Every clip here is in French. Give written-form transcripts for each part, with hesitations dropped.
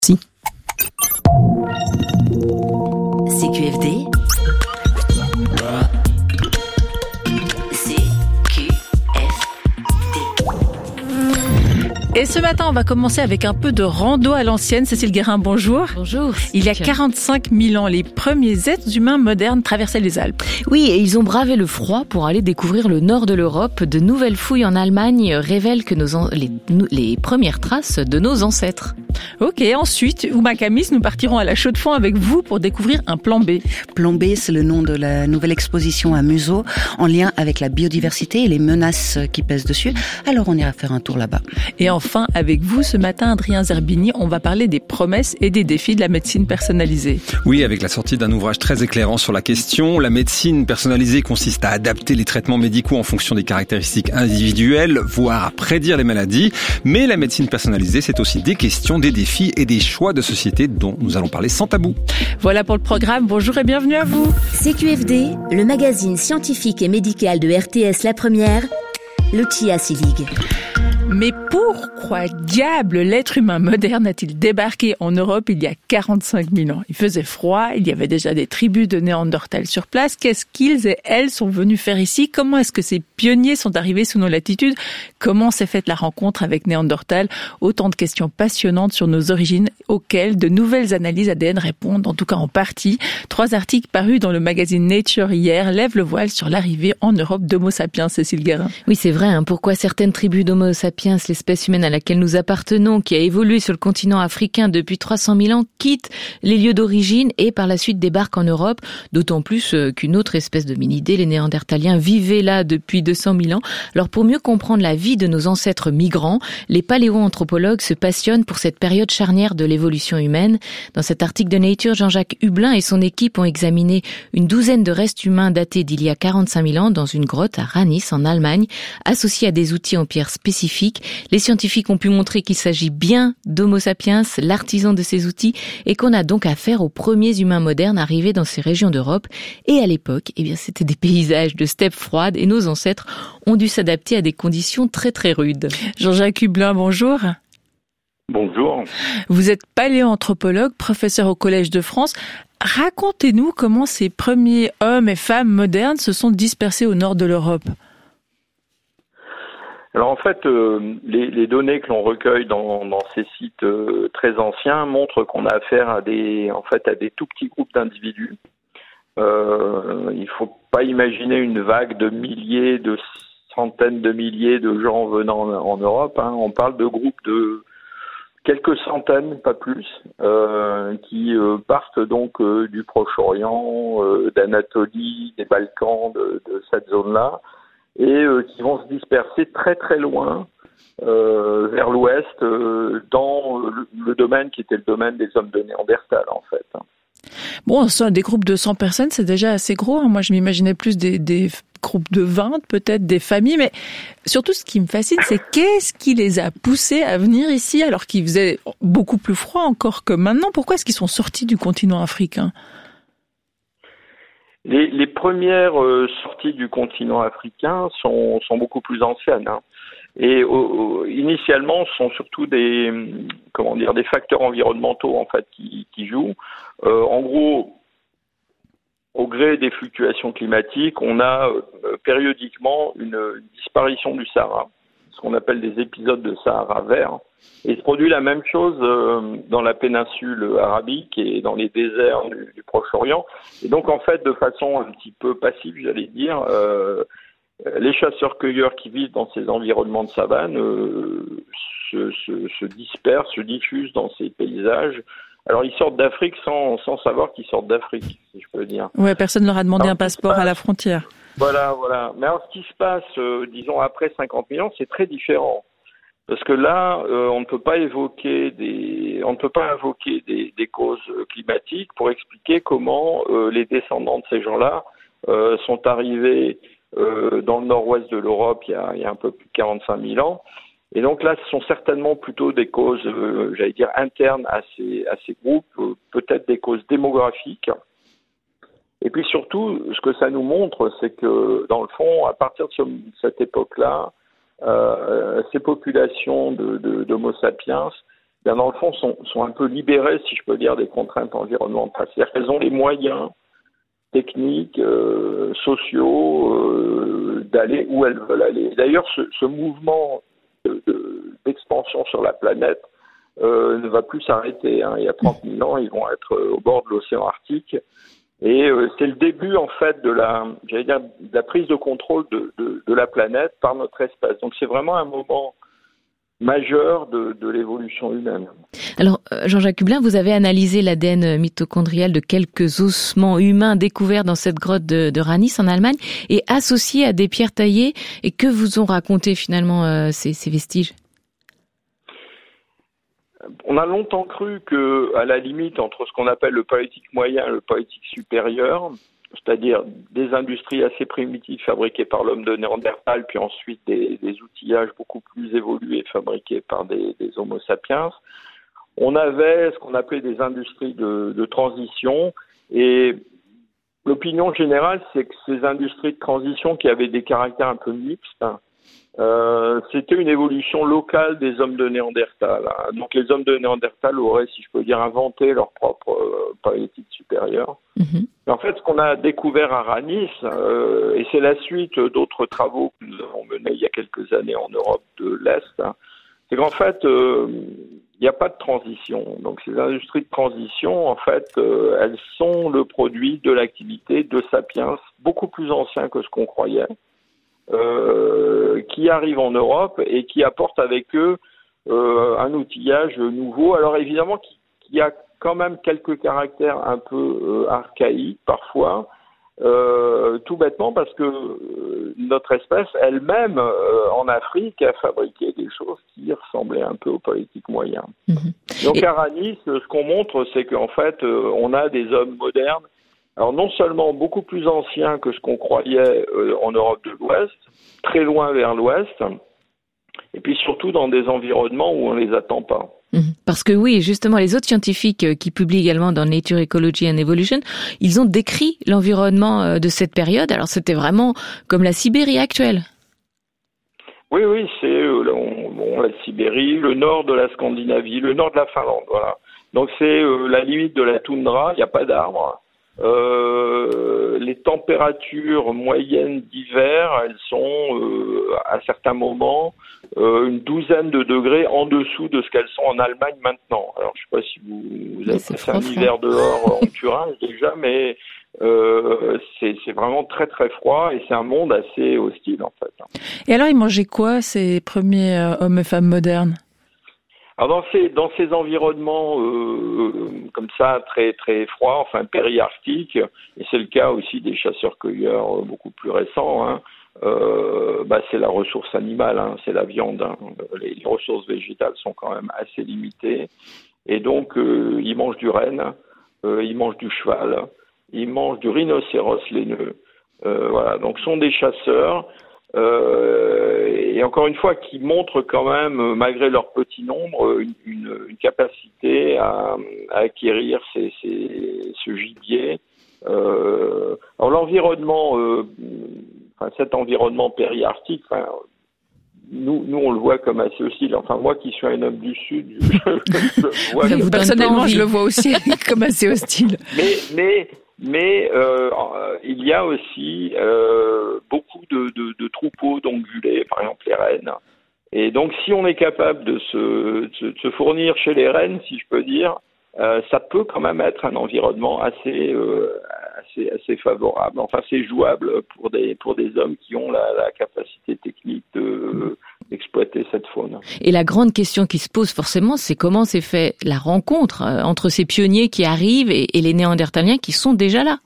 Si. CQFD. Et ce matin, on va commencer avec un peu de rando à l'ancienne. Cécile Guérin, bonjour. Bonjour. Il y a 45 000 ans, les premiers êtres humains modernes traversaient les Alpes. Oui, et ils ont bravé le froid pour aller découvrir le nord de l'Europe. De nouvelles fouilles en Allemagne révèlent que les premières traces de nos ancêtres. Ok, ensuite, Ouma Kamis, nous partirons à la Chaux-de-Fonds avec vous pour découvrir un plan B. Plan B, c'est le nom de la nouvelle exposition à Museau en lien avec la biodiversité et les menaces qui pèsent dessus. Alors on ira faire un tour là-bas. Et enfin, avec vous, ce matin, Adrien Zerbini, on va parler des promesses et des défis de la médecine personnalisée. Oui, avec la sortie d'un ouvrage très éclairant sur la question. La médecine personnalisée consiste à adapter les traitements médicaux en fonction des caractéristiques individuelles, voire à prédire les maladies. Mais la médecine personnalisée, c'est aussi des questions, des défis et des choix de société dont nous allons parler sans tabou. Voilà pour le programme. Bonjour et bienvenue à vous. CQFD, le magazine scientifique et médical de RTS La Première, le Chia Civic. Mais pourquoi diable l'être humain moderne a-t-il débarqué en Europe il y a 45 000 ans ? Il faisait froid, il y avait déjà des tribus de Néandertal sur place. Qu'est-ce qu'ils et elles sont venus faire ici ? Comment est-ce que ces pionniers sont arrivés sous nos latitudes ? Comment s'est faite la rencontre avec Néandertal ? Autant de questions passionnantes sur nos origines auxquelles de nouvelles analyses ADN répondent, en tout cas en partie. 3 articles parus dans le magazine Nature hier lèvent le voile sur l'arrivée en Europe d'Homo sapiens, Cécile Guérin. Oui, c'est vrai. Pourquoi certaines tribus d'Homo sapiens, l'espèce humaine à laquelle nous appartenons, qui a évolué sur le continent africain depuis 300 000 ans, quitte les lieux d'origine et par la suite débarque en Europe, d'autant plus qu'une autre espèce d'hominidés, les Néandertaliens, vivaient là depuis 200 000 ans. Alors pour mieux comprendre la vie de nos ancêtres migrants, les paléoanthropologues se passionnent pour cette période charnière de l'évolution humaine. Dans cet article de Nature, Jean-Jacques Hublin et son équipe ont examiné une douzaine de restes humains datés d'il y a 45 000 ans dans une grotte à Ranis en Allemagne, associés à des outils en pierre spécifiques. Les scientifiques ont pu montrer qu'il s'agit bien d'Homo sapiens, l'artisan de ces outils, et qu'on a donc affaire aux premiers humains modernes arrivés dans ces régions d'Europe. Et à l'époque, c'était des paysages de steppes froides et nos ancêtres ont dû s'adapter à des conditions très très rudes. Jean-Jacques Hublin, bonjour. Bonjour. Vous êtes paléoanthropologue, professeur au Collège de France. Racontez-nous comment ces premiers hommes et femmes modernes se sont dispersés au nord de l'Europe. Alors en fait, les données que l'on recueille dans ces sites très anciens montrent qu'on a affaire à des tout petits groupes d'individus. Il faut pas imaginer une vague de milliers, de centaines de milliers de gens venant en Europe. On parle de groupes de quelques centaines, pas plus, qui partent donc du Proche-Orient, d'Anatolie, des Balkans, de cette zone-là, et qui vont se disperser très très loin vers l'ouest dans le domaine qui était le domaine des hommes de Néandertal en fait. Bon, des groupes de 100 personnes, c'est déjà assez gros. Moi, je m'imaginais plus des groupes de 20, peut-être des familles, mais surtout ce qui me fascine, c'est qu'est-ce qui les a poussés à venir ici alors qu'il faisait beaucoup plus froid encore que maintenant. Pourquoi est-ce qu'ils sont sortis du continent africain ? Les premières sorties du continent africain sont beaucoup plus anciennes, et initialement ce sont surtout des facteurs environnementaux en fait qui jouent. En gros, au gré des fluctuations climatiques, on a périodiquement une disparition du Sahara, ce qu'on appelle des épisodes de Sahara vert. Et se produit la même chose dans la péninsule arabique et dans les déserts du Proche-Orient. Et donc, en fait, de façon un petit peu passive, j'allais dire, les chasseurs-cueilleurs qui vivent dans ces environnements de savane se dispersent, se diffusent dans ces paysages. Alors, ils sortent d'Afrique sans savoir qu'ils sortent d'Afrique, si je peux dire. Ouais, personne ne leur a demandé un passeport à la frontière. Voilà. Mais alors, ce qui se passe, disons, après 50 000 ans, c'est très différent. Parce que là, on ne peut pas invoquer des causes climatiques pour expliquer comment les descendants de ces gens-là sont arrivés dans le nord-ouest de l'Europe il y a un peu plus de 45 000 ans. Et donc là, ce sont certainement plutôt des causes, internes à ces groupes, peut-être des causes démographiques. Et puis surtout, ce que ça nous montre, c'est que dans le fond, à partir de cette époque-là, ces populations d'Homo sapiens dans le fond, sont un peu libérées, si je peux dire, des contraintes environnementales. C'est-à-dire qu'elles ont les moyens techniques, sociaux, d'aller où elles veulent aller. D'ailleurs, ce mouvement d'expansion sur la planète ne va plus s'arrêter. Il y a 30 000 ans, ils vont être au bord de l'océan Arctique. Et c'est le début, en fait, de la prise de contrôle de la planète par notre espèce. Donc, c'est vraiment un moment majeur de l'évolution humaine. Alors, Jean-Jacques Hublin, vous avez analysé l'ADN mitochondrial de quelques ossements humains découverts dans cette grotte de Ranis en Allemagne et associés à des pierres taillées. Et que vous ont raconté finalement ces vestiges ? On a longtemps cru que, à la limite, entre ce qu'on appelle le paléolithique moyen et le paléolithique supérieur, c'est-à-dire des industries assez primitives fabriquées par l'homme de Néandertal, puis ensuite des outillages beaucoup plus évolués fabriqués par des Homo sapiens, on avait ce qu'on appelait des industries de transition. Et l'opinion générale, c'est que ces industries de transition qui avaient des caractères un peu mixtes, c'était une évolution locale des hommes de Néandertal. Donc les hommes de Néandertal auraient, si je peux dire, inventé leur propre paléolithique supérieur. Mais en fait, ce qu'on a découvert à Ranis, et c'est la suite d'autres travaux que nous avons menés il y a quelques années en Europe de l'Est, c'est qu'en fait, il n'y a pas de transition. Donc ces industries de transition, en fait, elles sont le produit de l'activité de sapiens beaucoup plus anciens que ce qu'on croyait. Qui arrivent en Europe et qui apportent avec eux un outillage nouveau. Alors évidemment qu'il y a quand même quelques caractères un peu archaïques parfois, tout bêtement parce que notre espèce elle-même en Afrique a fabriqué des choses qui ressemblaient un peu au paléolithique moyen. Donc à Ranis, ce qu'on montre, c'est qu'en fait on a des hommes modernes. Alors non seulement beaucoup plus anciens que ce qu'on croyait en Europe de l'Ouest, très loin vers l'Ouest, et puis surtout dans des environnements où on les attend pas. Parce que oui, justement, les autres scientifiques qui publient également dans Nature, Ecology and Evolution, ils ont décrit l'environnement de cette période. Alors c'était vraiment comme la Sibérie actuelle. Oui, c'est la Sibérie, le nord de la Scandinavie, le nord de la Finlande, voilà. Donc c'est la limite de la toundra, il n'y a pas d'arbres. Les températures moyennes d'hiver, elles sont à certains moments une douzaine de degrés en dessous de ce qu'elles sont en Allemagne maintenant. Alors je ne sais pas si vous avez passé un hiver dehors en Thuringe déjà, mais c'est vraiment très très froid et c'est un monde assez hostile en fait. Et alors ils mangeaient quoi ces premiers hommes et femmes modernes ? Alors dans ces environnements comme ça très très froids, enfin périarctiques, et c'est le cas aussi des chasseurs-cueilleurs beaucoup plus récents. C'est la ressource animale, c'est la viande. Les ressources végétales sont quand même assez limitées, et donc ils mangent du renne, ils mangent du cheval, ils mangent du rhinocéros laineux. Voilà, donc ce sont des chasseurs. Et encore une fois, qui montrent quand même, malgré leur petit nombre, une capacité à acquérir ce gibier. Alors l'environnement, cet environnement périarctique, nous on le voit comme assez hostile. Enfin moi qui suis un homme du Sud, je vois personnellement je le vois aussi comme assez hostile. Mais il y a aussi beaucoup de troupeaux d'ongulés, par exemple les rennes. Et donc, si on est capable de se fournir chez les rennes, si je peux dire, ça peut quand même être un environnement assez favorable. Enfin, c'est jouable pour des hommes qui ont la capacité technique d'exploiter cette faune. Et la grande question qui se pose forcément, c'est comment s'est fait la rencontre entre ces pionniers qui arrivent et les Néandertaliens qui sont déjà là.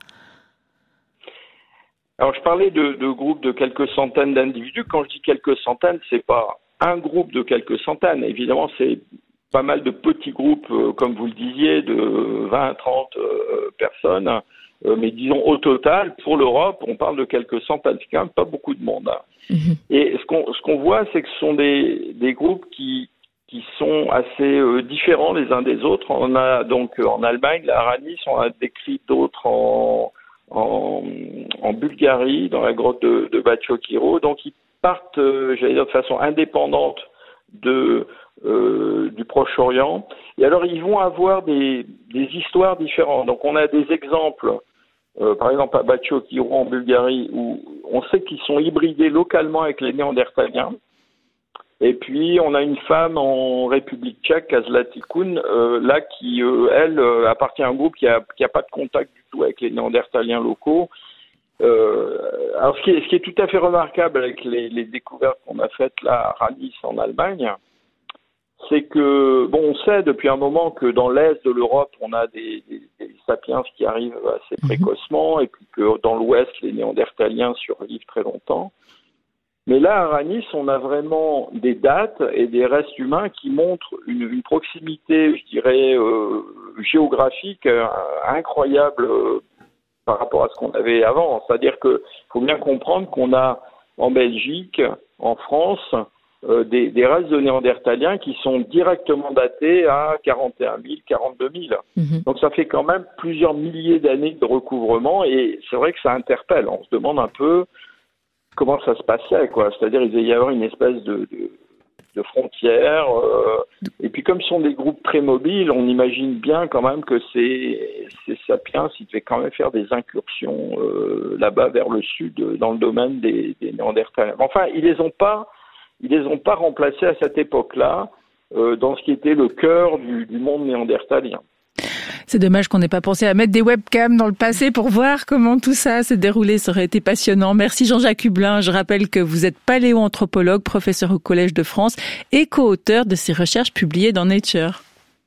Alors, je parlais de groupes de quelques centaines d'individus. Quand je dis quelques centaines, c'est pas un groupe de quelques centaines. Évidemment, c'est pas mal de petits groupes, comme vous le disiez, de 20 à 30 personnes. Mais disons, au total, pour l'Europe, on parle de quelques centaines. C'est quand même pas beaucoup de monde. Et ce qu'on voit, c'est que ce sont des groupes qui sont assez différents les uns des autres. On a donc en Allemagne, la Ranis, on a décrit d'autres en Bulgarie, dans la grotte de Batchokiro. Donc ils partent, de façon indépendante de du Proche-Orient. Et alors, ils vont avoir des histoires différentes. Donc, on a des exemples, par exemple à Batchokiru en Bulgarie, où on sait qu'ils sont hybridés localement avec les Néandertaliens. Et puis, on a une femme en République tchèque, Kazlatikun, là, qui, elle, appartient à un groupe qui a pas de contact du tout avec les Néandertaliens locaux. Alors, ce qui est tout à fait remarquable avec les découvertes qu'on a faites là à Ranis en Allemagne, c'est que, bon, on sait depuis un moment que dans l'est de l'Europe, on a des sapiens qui arrivent assez précocement, et puis que dans l'ouest, les Néandertaliens survivent très longtemps. Mais là, à Ranis, on a vraiment des dates et des restes humains qui montrent une proximité, je dirais, géographique incroyable par rapport à ce qu'on avait avant. C'est-à-dire qu'il faut bien comprendre qu'on a en Belgique, en France, des restes de Néandertaliens qui sont directement datés à 41 000, 42 000. Donc ça fait quand même plusieurs milliers d'années de recouvrement, et c'est vrai que ça interpelle. On se demande un peu comment ça se passait, quoi. C'est-à-dire il devait y avoir une espèce de frontière. Et puis comme ce sont des groupes très mobiles, on imagine bien quand même que ces sapiens, ils devaient quand même faire des incursions là-bas vers le sud, dans le domaine des Néandertaliens. Enfin, ils les ont pas remplacés à cette époque-là dans ce qui était le cœur du monde néandertalien. C'est dommage qu'on n'ait pas pensé à mettre des webcams dans le passé pour voir comment tout ça s'est déroulé. Ça aurait été passionnant. Merci Jean-Jacques Hublin. Je rappelle que vous êtes paléoanthropologue, professeur au Collège de France et co-auteur de ces recherches publiées dans Nature.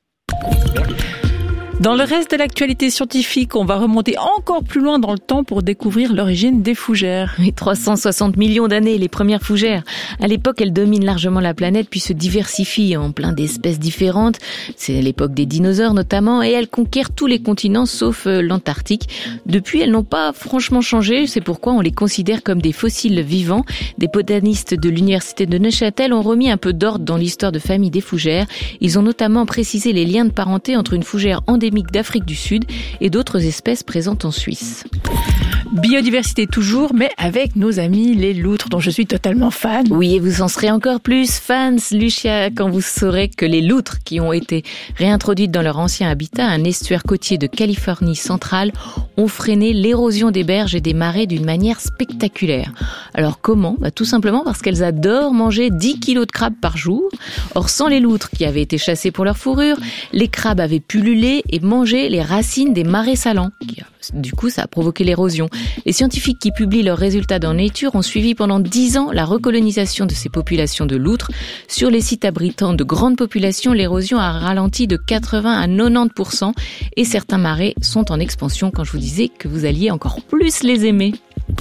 Dans le reste de l'actualité scientifique, on va remonter encore plus loin dans le temps pour découvrir l'origine des fougères. Oui, 360 millions d'années, les premières fougères. À l'époque, elles dominent largement la planète puis se diversifient en plein d'espèces différentes. C'est l'époque des dinosaures notamment, et elles conquièrent tous les continents sauf l'Antarctique. Depuis, elles n'ont pas franchement changé, c'est pourquoi on les considère comme des fossiles vivants. Des botanistes de l'université de Neuchâtel ont remis un peu d'ordre dans l'histoire de famille des fougères. Ils ont notamment précisé les liens de parenté entre une fougère endémique d'Afrique du Sud et d'autres espèces présentes en Suisse. Biodiversité toujours, mais avec nos amis les loutres, dont je suis totalement fan. Oui, et vous en serez encore plus fans, Lucia, quand vous saurez que les loutres qui ont été réintroduites dans leur ancien habitat, un estuaire côtier de Californie centrale, ont freiné l'érosion des berges et des marais d'une manière spectaculaire. Alors comment ? Tout simplement parce qu'elles adorent manger 10 kilos de crabes par jour. Or, sans les loutres qui avaient été chassées pour leur fourrure, les crabes avaient pullulé et mangé les racines des marais salants. Du coup, ça a provoqué l'érosion. Les scientifiques qui publient leurs résultats dans Nature ont suivi pendant 10 ans la recolonisation de ces populations de loutres. Sur les sites abritant de grandes populations, l'érosion a ralenti de 80 à 90% et certains marais sont en expansion quand je vous disais que vous alliez encore plus les aimer.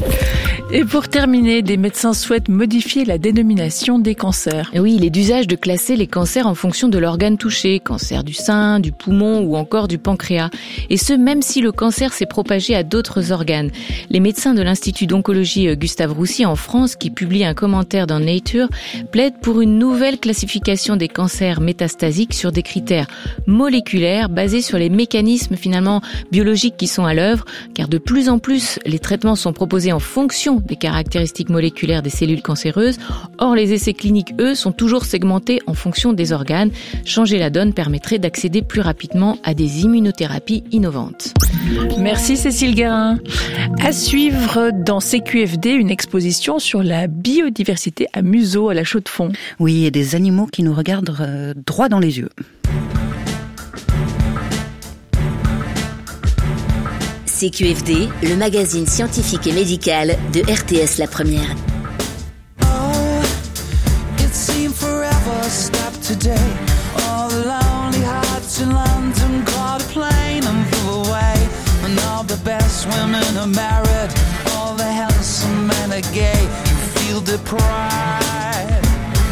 Et pour terminer, des médecins souhaitent modifier la dénomination des cancers. Oui, il est d'usage de classer les cancers en fonction de l'organe touché, cancer du sein, du poumon ou encore du pancréas. Et ce, même si le cancer s'est propagé à d'autres organes. Les médecins de l'Institut d'oncologie Gustave Roussy en France, qui publient un commentaire dans Nature, plaident pour une nouvelle classification des cancers métastasiques sur des critères moléculaires basés sur les mécanismes finalement biologiques qui sont à l'œuvre, car de plus en plus, les traitements sont proposés en fonction des caractéristiques moléculaires des cellules cancéreuses. Or, les essais cliniques, eux, sont toujours segmentés en fonction des organes. Changer la donne permettrait d'accéder plus rapidement à des immunothérapies innovantes. Merci Cécile Guérin. À suivre dans CQFD, une exposition sur la biodiversité à Museau, à la Chaux-de-Fonds. Oui, et des animaux qui nous regardent droit dans les yeux. CQFD, le magazine scientifique et médical de RTS La Première. Oh, it seemed forever stopped today. All the lonely hearts in London caught a plane and flew away. And all the best women are married, all the handsome men are gay. You feel deprived.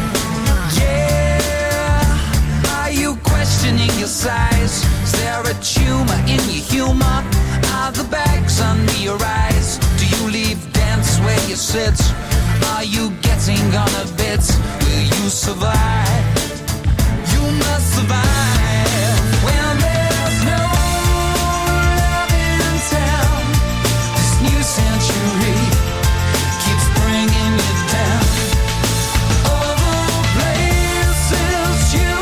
Yeah, are you questioning your size? Is there a tumor in your humor? Are the bags under your eyes? Do you leave dance where you sit? Are you getting on a bit? Will you survive? You must survive. When there's no love in town, this new century keeps bringing you down. All the places you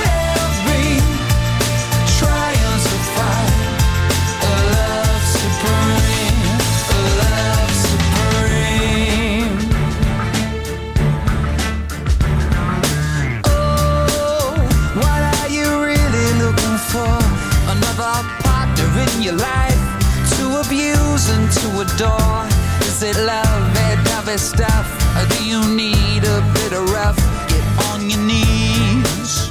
in your life to abuse and to adore? Is it lovey-dovey stuff, or do you need a bit of rough? Get on your knees.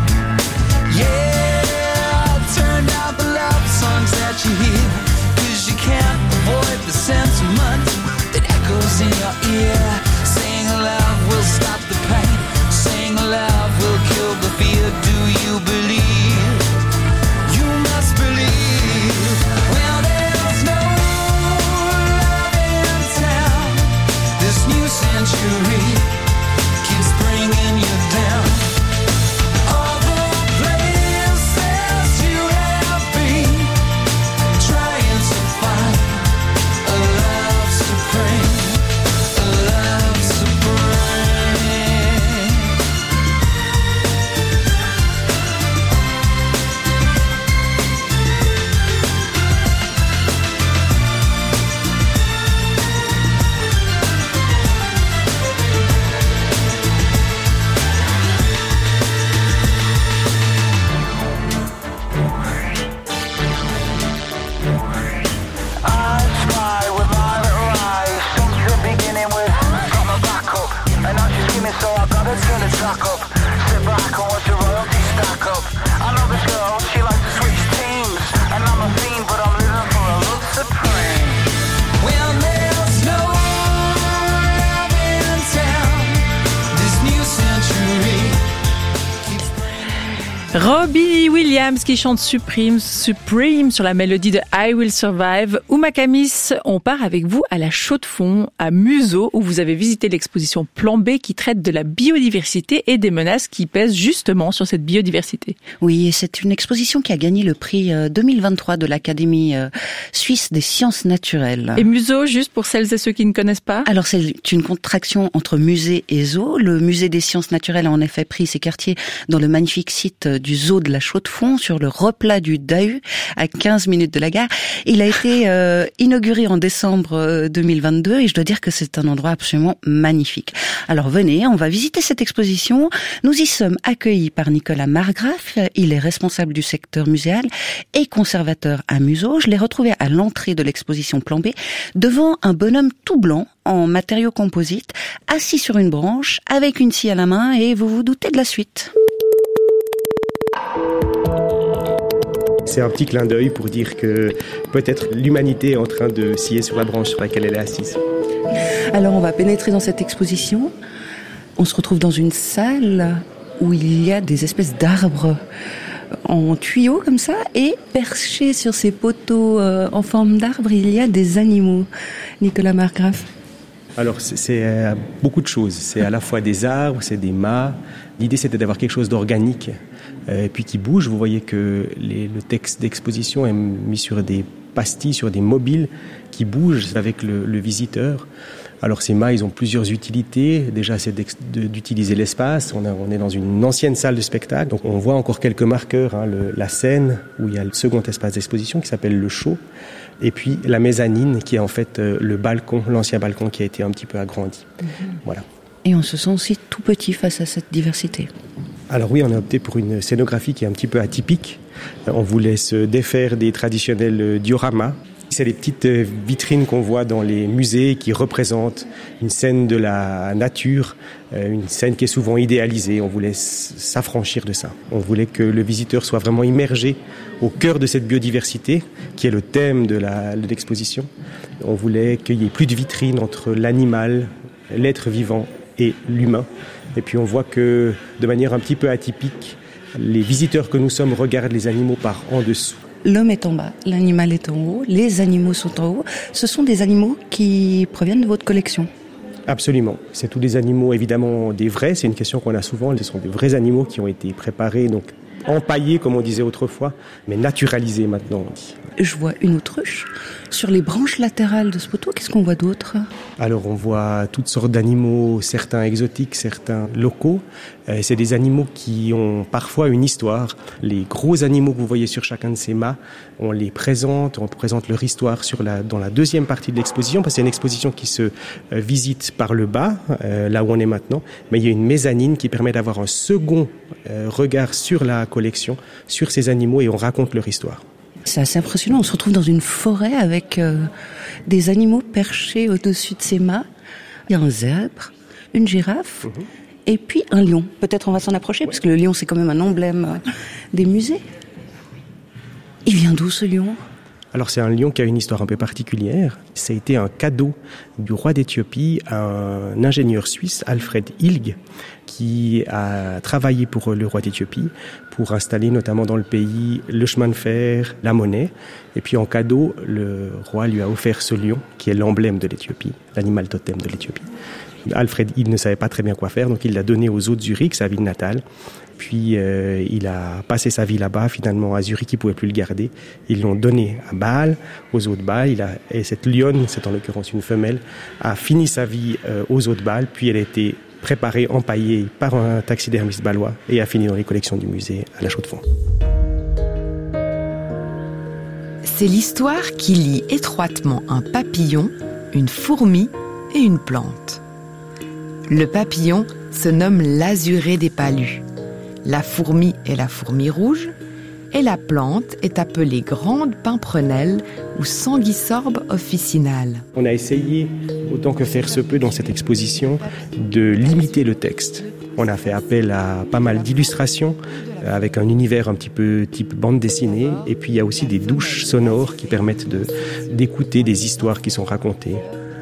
Yeah, turn down the love songs that you hear, 'cause you can't avoid the sentiment that echoes in your ear. Saying love will stop the pain, saying love will kill the fear. Do you believe? You must believe. Well, there's no love in town. This new century keeps bringing you down. All the places you have been, trying to find a love supreme, a love supreme. I spy with my little eyes, something beginning with got my back up, and now she's screaming, so I gotta turn the track up. Sit back and watch the royalty stack up. I know this girl, she likes to switch teams, and I'm a fiend, but I'm living for a love supreme. Well, there's no love in town. This new century keeps Robbie Williams qui chante Supreme sur la mélodie de I Will Survive. Ouma Kamis, on part avec vous à la Chaux-de-Fonds, à Museau, où vous avez visité l'exposition Plan B qui traite de la biodiversité et des menaces qui pèsent justement sur cette biodiversité. Oui, et c'est une exposition qui a gagné le prix 2023 de l'Académie suisse des sciences naturelles. Et Museau, juste pour celles et ceux qui ne connaissent pas? Alors c'est une contraction entre musée et zoo. Le musée des sciences naturelles a en effet pris ses quartiers dans le magnifique site du zoo de la Chaux-de-Fonds, sur le replat du Dahu, à 15 minutes de la gare. Il a été inauguré en décembre 2022 et je dois dire que c'est un endroit absolument magnifique. Alors venez, on va visiter cette exposition. Nous y sommes accueillis par Nicolas Margraff. Il est responsable du secteur muséal et conservateur à Museau. Je l'ai retrouvé à l'entrée de l'exposition Plan B, devant un bonhomme tout blanc en matériaux composites, assis sur une branche, avec une scie à la main, et vous vous doutez de la suite. C'est un petit clin d'œil pour dire que peut-être l'humanité est en train de scier sur la branche sur laquelle elle est assise. Alors on va pénétrer dans cette exposition. On se retrouve dans une salle où il y a des espèces d'arbres en tuyaux comme ça, et perchés sur ces poteaux en forme d'arbre, il y a des animaux. Nicolas Margraff. Alors c'est beaucoup de choses. C'est à la fois des arbres, c'est des mâts. L'idée c'était d'avoir quelque chose d'organique et puis qui bouge. Vous voyez que le texte d'exposition est mis sur des pastilles, sur des mobiles qui bougent avec le visiteur. Alors ces mâts, ils ont plusieurs utilités. Déjà, c'est d'utiliser l'espace. On est dans une ancienne salle de spectacle, donc on voit encore quelques marqueurs. La scène où il y a le second espace d'exposition qui s'appelle le show, et puis la mezzanine qui est en fait le balcon, l'ancien balcon qui a été un petit peu agrandi. Voilà. Et on se sent aussi tout petit face à cette diversité. Alors oui, on a opté pour une scénographie qui est un petit peu atypique. On voulait se défaire des traditionnels dioramas. C'est les petites vitrines qu'on voit dans les musées qui représentent une scène de la nature, une scène qui est souvent idéalisée. On voulait s'affranchir de ça. On voulait que le visiteur soit vraiment immergé au cœur de cette biodiversité, qui est le thème de l'exposition. On voulait qu'il n'y ait plus de vitrine entre l'animal, l'être vivant et l'humain. Et puis on voit que, de manière un petit peu atypique, les visiteurs que nous sommes regardent les animaux par en dessous. L'homme est en bas, l'animal est en haut, les animaux sont en haut. Ce sont des animaux qui proviennent de votre collection? Absolument. C'est tous des animaux, évidemment, des vrais. C'est une question qu'on a souvent. Ce sont des vrais animaux qui ont été préparés, donc empaillés, comme on disait autrefois, mais naturalisés maintenant, on dit. Je vois une autruche. Sur les branches latérales de ce poteau, qu'est-ce qu'on voit d'autre? Alors on voit toutes sortes d'animaux, certains exotiques, certains locaux. C'est des animaux qui ont parfois une histoire. Les gros animaux que vous voyez sur chacun de ces mâts, on présente leur histoire dans la deuxième partie de l'exposition, parce que c'est une exposition qui se visite par le bas, là où on est maintenant, mais il y a une mezzanine qui permet d'avoir un second regard sur la collection, sur ces animaux, et on raconte leur histoire. C'est assez impressionnant. On se retrouve dans une forêt avec des animaux perchés au-dessus de ses mâts. Il y a un zèbre, une girafe et puis un lion. Peut-être on va s'en approcher parce que le lion, c'est quand même un emblème des musées. Il vient d'où ce lion ? Alors c'est un lion qui a une histoire un peu particulière. Ça a été un cadeau du roi d'Éthiopie à un ingénieur suisse, Alfred Ilg, qui a travaillé pour le roi d'Éthiopie pour installer notamment dans le pays le chemin de fer, la monnaie. Et puis en cadeau, le roi lui a offert ce lion qui est l'emblème de l'Éthiopie, l'animal totem de l'Éthiopie. Alfred Ilg ne savait pas très bien quoi faire, donc il l'a donné aux eaux de Zurich, sa ville natale. Puis il a passé sa vie là-bas. Finalement, à Zurich, il ne pouvait plus le garder. Ils l'ont donné à Bâle, aux eaux de Bâle. Et cette lionne, c'est en l'occurrence une femelle, a fini sa vie aux eaux de Bâle. Puis elle a été préparée, empaillée par un taxidermiste bâlois et a fini dans les collections du musée à la Chaux-de-Fonds. C'est l'histoire qui lie étroitement un papillon, une fourmi et une plante. Le papillon se nomme l'azuré des palus. La fourmi est la fourmi rouge et la plante est appelée grande pimprenelle ou sanguisorbe officinale. On a essayé, autant que faire se peut dans cette exposition, de limiter le texte. On a fait appel à pas mal d'illustrations avec un univers un petit peu type bande dessinée. Et puis il y a aussi des douches sonores qui permettent d'écouter des histoires qui sont racontées.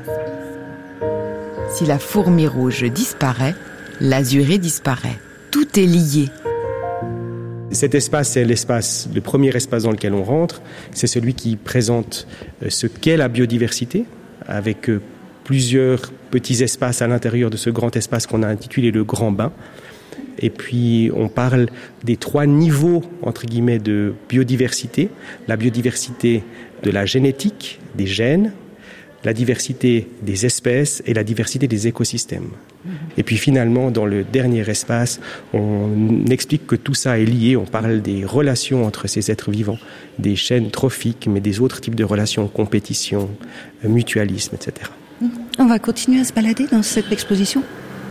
Si la fourmi rouge disparaît, l'azuré disparaît. Tout est lié. Cet espace, c'est le premier espace dans lequel on rentre. C'est celui qui présente ce qu'est la biodiversité, avec plusieurs petits espaces à l'intérieur de ce grand espace qu'on a intitulé le Grand Bain. Et puis, on parle des 3 niveaux, entre guillemets, de biodiversité. La biodiversité de la génétique, des gènes, la diversité des espèces et la diversité des écosystèmes. Et puis finalement, dans le dernier espace, on explique que tout ça est lié. On parle des relations entre ces êtres vivants, des chaînes trophiques, mais des autres types de relations, compétition, mutualisme, etc. On va continuer à se balader dans cette exposition.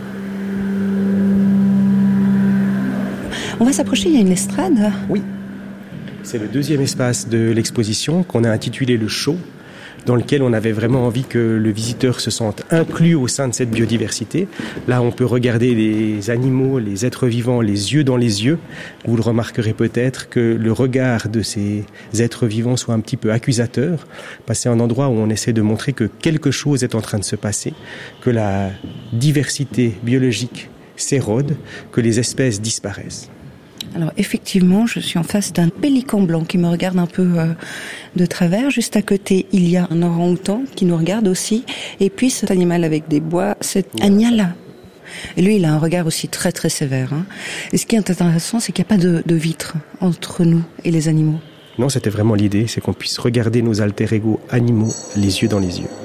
On va s'approcher, il y a une estrade. Oui, c'est le deuxième espace de l'exposition qu'on a intitulé le Show, dans lequel on avait vraiment envie que le visiteur se sente inclus au sein de cette biodiversité. Là, on peut regarder les animaux, les êtres vivants, les yeux dans les yeux. Vous le remarquerez peut-être que le regard de ces êtres vivants soit un petit peu accusateur, parce que c'est un endroit où on essaie de montrer que quelque chose est en train de se passer, que la diversité biologique s'érode, que les espèces disparaissent. Alors effectivement, je suis en face d'un pélican blanc qui me regarde un peu de travers. Juste à côté, il y a un orang-outan qui nous regarde aussi. Et puis cet animal avec des bois, c'est un nyala. Et lui, il a un regard aussi très très sévère. Et ce qui est intéressant, c'est qu'il n'y a pas de vitre entre nous et les animaux. Non, c'était vraiment l'idée, c'est qu'on puisse regarder nos alter ego animaux les yeux dans les yeux.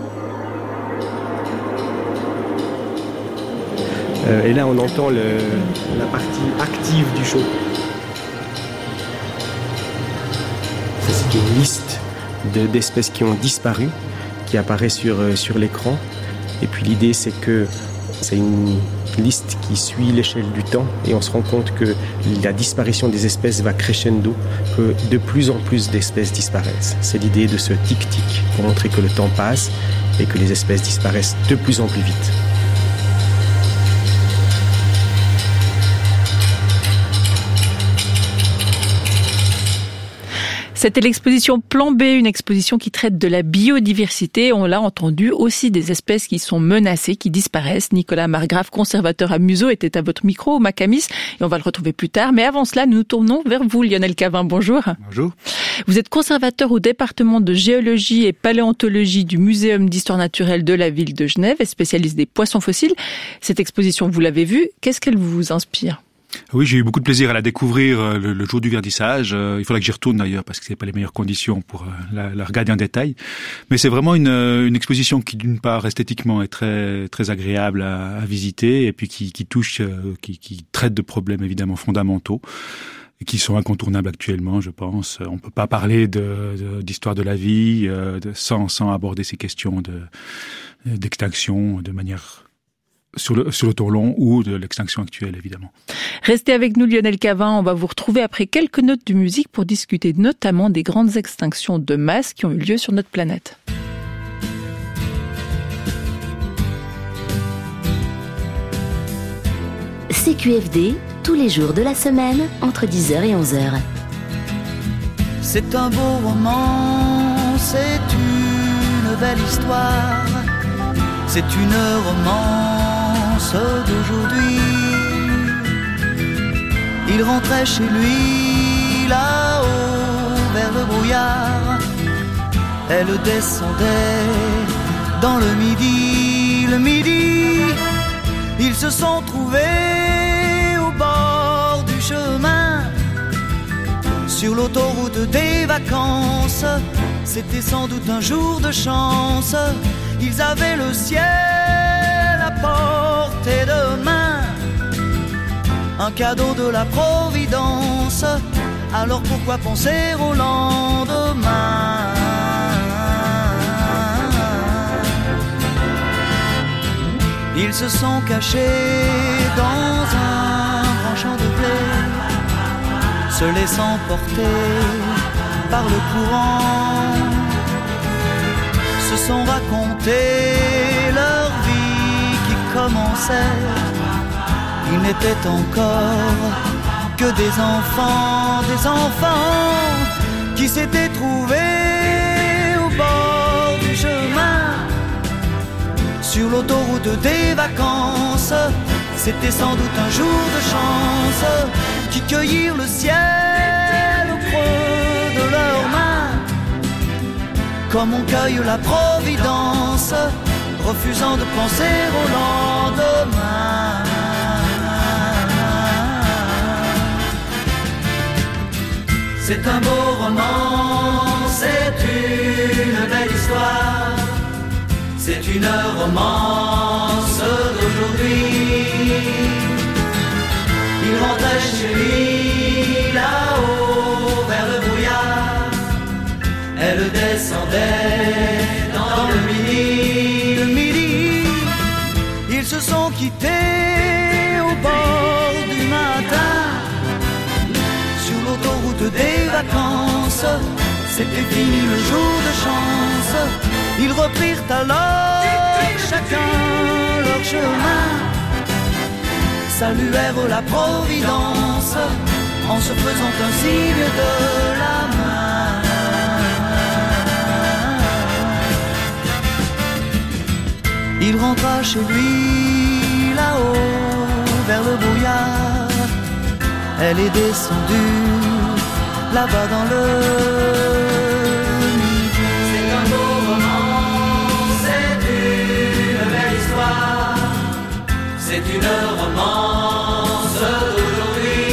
Et là, on entend la partie active du show. Ça, c'est une liste d'espèces qui ont disparu, qui apparaît sur l'écran. Et puis l'idée, c'est que c'est une liste qui suit l'échelle du temps. Et on se rend compte que la disparition des espèces va crescendo, que de plus en plus d'espèces disparaissent. C'est l'idée de ce tic-tic, pour montrer que le temps passe et que les espèces disparaissent de plus en plus vite. C'était l'exposition Plan B, une exposition qui traite de la biodiversité. On l'a entendu, aussi des espèces qui sont menacées, qui disparaissent. Nicolas Margrave, conservateur à Museau, était à votre micro au Macamis et on va le retrouver plus tard. Mais avant cela, nous nous tournons vers vous, Lionel Cavin. Bonjour. Bonjour. Vous êtes conservateur au département de géologie et paléontologie du Muséum d'histoire naturelle de la ville de Genève et spécialiste des poissons fossiles. Cette exposition, vous l'avez vue, qu'est-ce qu'elle vous inspire ? Oui, j'ai eu beaucoup de plaisir à la découvrir le jour du vernissage. Il faudra que j'y retourne d'ailleurs parce que c'est pas les meilleures conditions pour la regarder en détail. Mais c'est vraiment une exposition qui d'une part esthétiquement est très très agréable à visiter et puis qui touche, qui traite de problèmes évidemment fondamentaux qui sont incontournables actuellement, je pense. On peut pas parler d'histoire de la vie sans aborder ces questions d'extinction de manière sur le temps long ou de l'extinction actuelle, évidemment. Restez avec nous, Lionel Cavin. On va vous retrouver après quelques notes de musique pour discuter notamment des grandes extinctions de masse qui ont eu lieu sur notre planète. CQFD, tous les jours de la semaine, entre 10h et 11h. C'est un beau roman, c'est une belle histoire, c'est une romance d'aujourd'hui. Il rentrait chez lui, là-haut, vers le brouillard. Elle descendait dans le midi. Ils se sont trouvés au bord du chemin, sur l'autoroute des vacances. C'était sans doute un jour de chance. Ils avaient le ciel à portée de main, un cadeau de la Providence. Alors pourquoi penser au lendemain? Ils se sont cachés dans un grand champ de blé, se laissant porter par le courant, se sont racontés leur vie qui commençait. Ils n'étaient encore que des enfants qui s'étaient trouvés au bord du chemin, sur l'autoroute des vacances. C'était sans doute un jour de chance, qui cueillirent le ciel au creux de leurs mains, comme on cueille la Providence, refusant de penser au lendemain. C'est un beau roman, c'est une belle histoire, c'est une romance d'aujourd'hui. Il rentrait chez lui, là-haut, vers le brouillard. Elle descendait dans le midi. Ils se sont quittés au bord du matin, sur l'autoroute des vacances. C'était fini le jour de chance. Ils reprirent alors chacun leur chemin, saluèrent la Providence en se faisant un signe de la main. Il rentra chez lui, là-haut, vers le brouillard. Elle est descendue là-bas dans le midi. C'est un beau roman, c'est une belle histoire, c'est une romance d'aujourd'hui.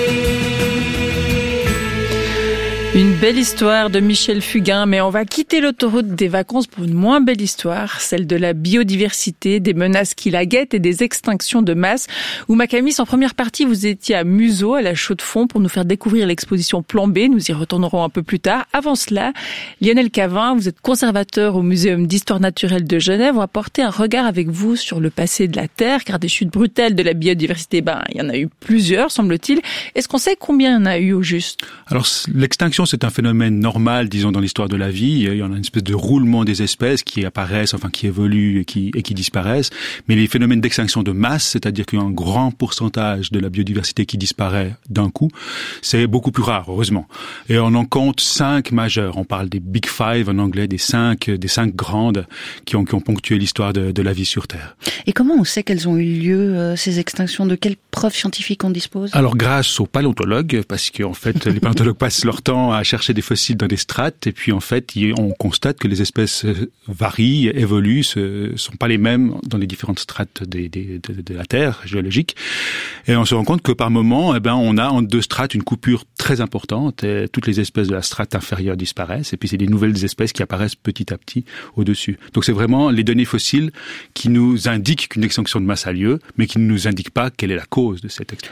Une belle histoire de Michel Fugain, mais on va quitter l'autoroute des vacances pour une moins belle histoire, celle de la biodiversité, des menaces qui la guettent et des extinctions de masse. Ouma Camis, en première partie, vous étiez à Museau, à la Chaux-de-Fonds, pour nous faire découvrir l'exposition Plan B. Nous y retournerons un peu plus tard. Avant cela, Lionel Cavin, vous êtes conservateur au Muséum d'histoire naturelle de Genève. On va porter un regard avec vous sur le passé de la Terre, car des chutes brutales de la biodiversité, il y en a eu plusieurs, semble-t-il. Est-ce qu'on sait combien il y en a eu au juste? Alors, l'extinction, c'est un phénomène normal, disons, dans l'histoire de la vie. Il y en a une espèce de roulement des espèces qui apparaissent, qui évoluent et qui disparaissent. Mais les phénomènes d'extinction de masse, c'est-à-dire qu'il y a un grand pourcentage de la biodiversité qui disparaît d'un coup, c'est beaucoup plus rare, heureusement. Et on en compte 5 majeurs. On parle des Big Five en anglais, des 5 grandes qui ont ponctué l'histoire de la vie sur Terre. Et comment on sait qu'elles ont eu lieu, ces extinctions? De quelles preuves scientifiques on dispose? Alors, grâce aux paléontologues, parce qu'en fait, les paléontologues passent leur temps à chercher des fossiles dans des strates, et puis en fait, on constate que les espèces varient, évoluent, sont pas les mêmes dans les différentes strates de la Terre géologique. Et on se rend compte que par moment, on a en 2 strates une coupure très importante, et toutes les espèces de la strate inférieure disparaissent, et puis c'est des nouvelles espèces qui apparaissent petit à petit au-dessus. Donc c'est vraiment les données fossiles qui nous indiquent qu'une extinction de masse a lieu, mais qui ne nous indiquent pas quelle est la cause de cette extinction.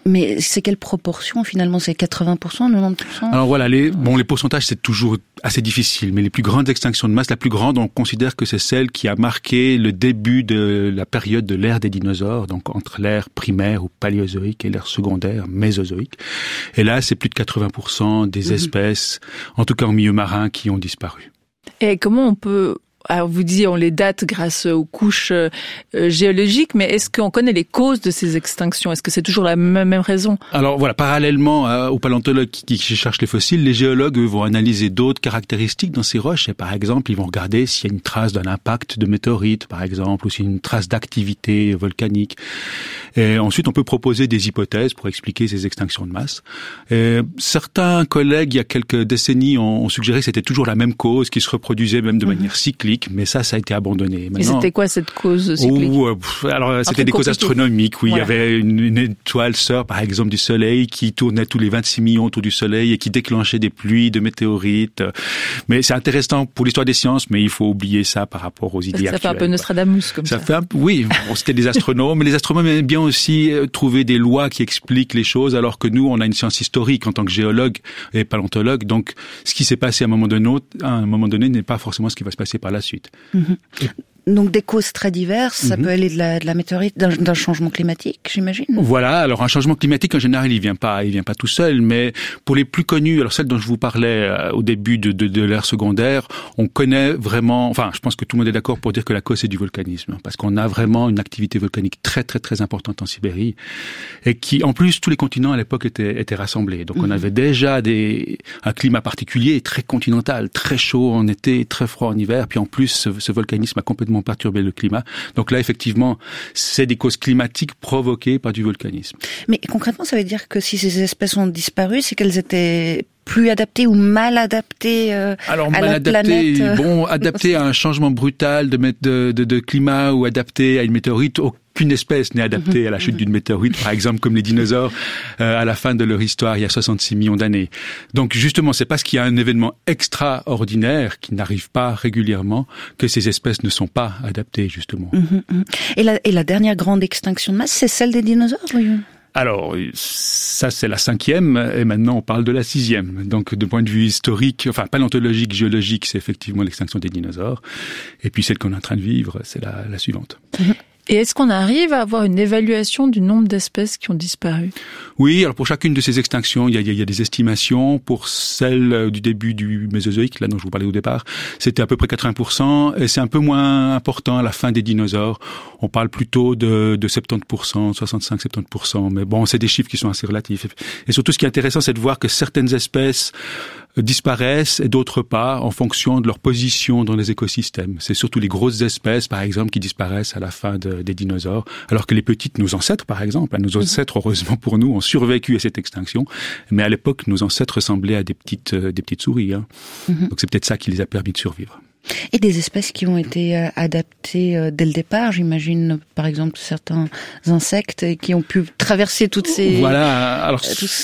Mais c'est quelle proportion finalement? C'est 80%, 90%? Alors voilà, les pourcentages c'est toujours assez difficile, mais les plus grandes extinctions de masse, la plus grande, on considère que c'est celle qui a marqué le début de la période de l'ère des dinosaures, donc entre l'ère primaire ou paléozoïque et l'ère secondaire mésozoïque. Et là, c'est plus de 80% des espèces, en tout cas en milieu marin, qui ont disparu. Et comment on peut... Alors vous disiez on les date grâce aux couches géologiques, mais est-ce qu'on connaît les causes de ces extinctions? Est-ce que c'est toujours la même raison? Alors voilà, parallèlement aux paléontologues qui cherchent les fossiles, les géologues eux, vont analyser d'autres caractéristiques dans ces roches. Et par exemple, ils vont regarder s'il y a une trace d'un impact de météorite, par exemple, ou s'il y a une trace d'activité volcanique. Et ensuite, on peut proposer des hypothèses pour expliquer ces extinctions de masse. Et certains collègues, il y a quelques décennies, ont suggéré que c'était toujours la même cause, qui se reproduisait même de manière cyclique. Mais ça a été abandonné. Maintenant, et c'était quoi cette cause cyclique? Alors, c'était des causes astronomiques. Oui, voilà. Il y avait une étoile sœur, par exemple, du Soleil, qui tournait tous les 26 millions autour du Soleil et qui déclenchait des pluies de météorites. Mais c'est intéressant pour l'histoire des sciences, mais il faut oublier ça par rapport aux idées actuelles. Ça fait un peu Nostradamus, comme ça. Oui, c'était des astronomes, mais les astronomes aiment bien aussi trouver des lois qui expliquent les choses, alors que nous, on a une science historique en tant que géologue et paléontologue. Donc, ce qui s'est passé à un moment donné n'est pas forcément ce qui va se passer par la suite. Donc des causes très diverses, ça peut aller de la météorite, d'un changement climatique, j'imagine. Voilà, alors un changement climatique en général, il vient pas tout seul, mais pour les plus connus, alors celle dont je vous parlais au début de l'ère secondaire, on connaît vraiment, enfin, je pense que tout le monde est d'accord pour dire que la cause c'est du volcanisme, parce qu'on a vraiment une activité volcanique très très très importante en Sibérie, et qui, en plus, tous les continents à l'époque étaient rassemblés. Donc on avait déjà un climat particulier, très continental, très chaud en été, très froid en hiver, puis en plus ce volcanisme a complètement perturber le climat. Donc là, effectivement, c'est des causes climatiques provoquées par du volcanisme. Mais concrètement, ça veut dire que si ces espèces ont disparu, c'est qu'elles étaient plus adaptées ou mal adaptées à la planète. Adaptées à un changement brutal de climat ou adaptées à une météorite. Aucune espèce n'est adaptée à la chute d'une météorite, par exemple comme les dinosaures à la fin de leur histoire il y a 66 millions d'années. Donc justement, c'est parce qu'il y a un événement extraordinaire qui n'arrive pas régulièrement que ces espèces ne sont pas adaptées justement. Et la dernière grande extinction de masse, c'est celle des dinosaures, oui. Alors, ça c'est la 5e, et maintenant on parle de la 6e. Donc, de point de vue historique, enfin paléontologique, géologique, c'est effectivement l'extinction des dinosaures. Et puis celle qu'on est en train de vivre, c'est la suivante. Et est-ce qu'on arrive à avoir une évaluation du nombre d'espèces qui ont disparu? Oui, alors pour chacune de ces extinctions, il y a des estimations. Pour celle du début du Mésozoïque, là dont je vous parlais au départ, c'était à peu près 80%, et c'est un peu moins important à la fin des dinosaures. On parle plutôt de 70%, 65-70%, mais bon, c'est des chiffres qui sont assez relatifs. Et surtout, ce qui est intéressant, c'est de voir que certaines espèces disparaissent et d'autres pas en fonction de leur position dans les écosystèmes. C'est surtout les grosses espèces, par exemple, qui disparaissent à la fin des dinosaures, alors que les petites, nos ancêtres, par exemple, nos ancêtres, heureusement pour nous, ont survécu à cette extinction, mais à l'époque, nos ancêtres ressemblaient à des petites souris. Donc c'est peut-être ça qui les a permis de survivre. Et des espèces qui ont été adaptées dès le départ, j'imagine, par exemple, certains insectes qui ont pu traverser toutes ces... Voilà, alors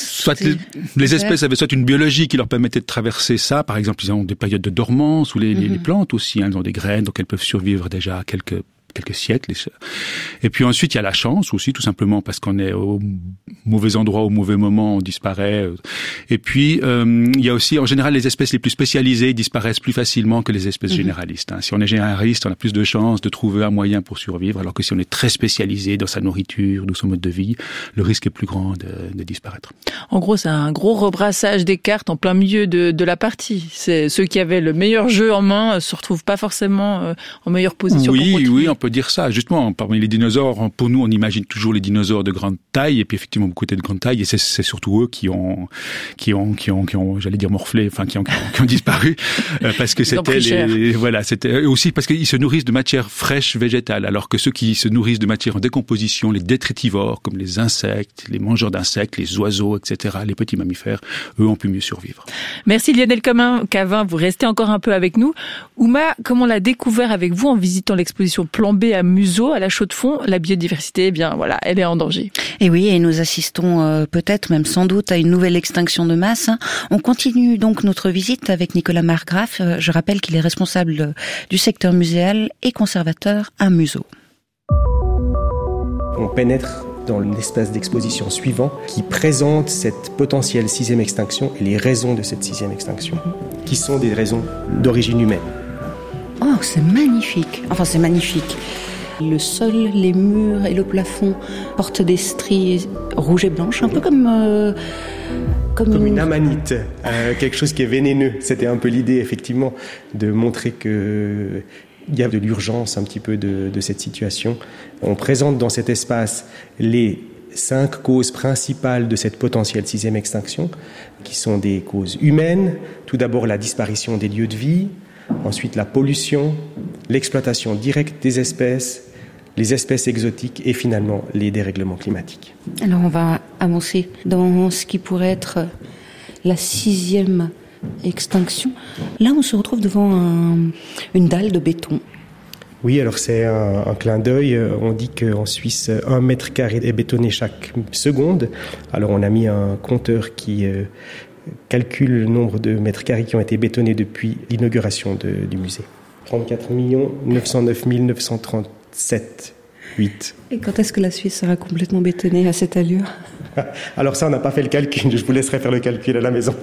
les espèces avaient soit une biologie qui leur permettait de traverser ça, par exemple, ils ont des périodes de dormance, ou les plantes aussi, elles ont des graines, donc elles peuvent survivre déjà quelques siècles. Et puis ensuite, il y a la chance aussi, tout simplement parce qu'on est au mauvais endroit, au mauvais moment, on disparaît. Et puis, il y a aussi, en général, les espèces les plus spécialisées disparaissent plus facilement que les espèces généralistes. Si on est généraliste, on a plus de chances de trouver un moyen pour survivre, alors que si on est très spécialisé dans sa nourriture, dans son mode de vie, le risque est plus grand de disparaître. En gros, c'est un gros rebrassage des cartes en plein milieu de la partie. C'est ceux qui avaient le meilleur jeu en main se retrouvent pas forcément en meilleure position. Oui, on peut dire ça. Justement, parmi les dinosaures, pour nous, on imagine toujours les dinosaures de grande taille, et puis effectivement beaucoup étaient de grande taille, et c'est surtout eux qui ont, j'allais dire morflé, enfin qui ont disparu, parce que c'était aussi parce qu'ils se nourrissent de matières fraîches végétales, alors que ceux qui se nourrissent de matières en décomposition, les détritivores, comme les insectes, les mangeurs d'insectes, les oiseaux, etc., les petits mammifères, eux ont pu mieux survivre. Merci Lionel Cavin, vous restez encore un peu avec nous. Ouma, comme on l'a découvert avec vous en visitant l'exposition Plan B à Museau, à la Chaux-de-Fonds, la biodiversité, eh bien voilà, elle est en danger. Et oui, et nous assistons peut-être, même sans doute, à une nouvelle extinction de masse. On continue donc notre visite avec Nicolas Marggraf. Je rappelle qu'il est responsable du secteur muséal et conservateur à Museau. On pénètre dans l'espace d'exposition suivant qui présente cette potentielle 6e extinction et les raisons de cette 6e extinction, qui sont des raisons d'origine humaine. Oh, c'est magnifique. Enfin, c'est magnifique. Le sol, les murs et le plafond portent des stries rouges et blanches, un peu comme une amanite, quelque chose qui est vénéneux. C'était un peu l'idée, effectivement, de montrer que il y a de l'urgence un petit peu de cette situation. On présente dans cet espace les 5 causes principales de cette potentielle 6e extinction, qui sont des causes humaines. Tout d'abord, la disparition des lieux de vie. Ensuite, la pollution, l'exploitation directe des espèces, les espèces exotiques et finalement les dérèglements climatiques. Alors on va avancer dans ce qui pourrait être la 6e extinction. Là, on se retrouve devant une dalle de béton. Oui, alors c'est un clin d'œil. On dit qu'en Suisse, 1 mètre carré est bétonné chaque seconde. Alors on a mis un compteur qui calcule le nombre de mètres carrés qui ont été bétonnés depuis l'inauguration du musée. 34 909 937. 8. Et quand est-ce que la Suisse sera complètement bétonnée à cette allure ? Alors ça, on n'a pas fait le calcul. Je vous laisserai faire le calcul à la maison.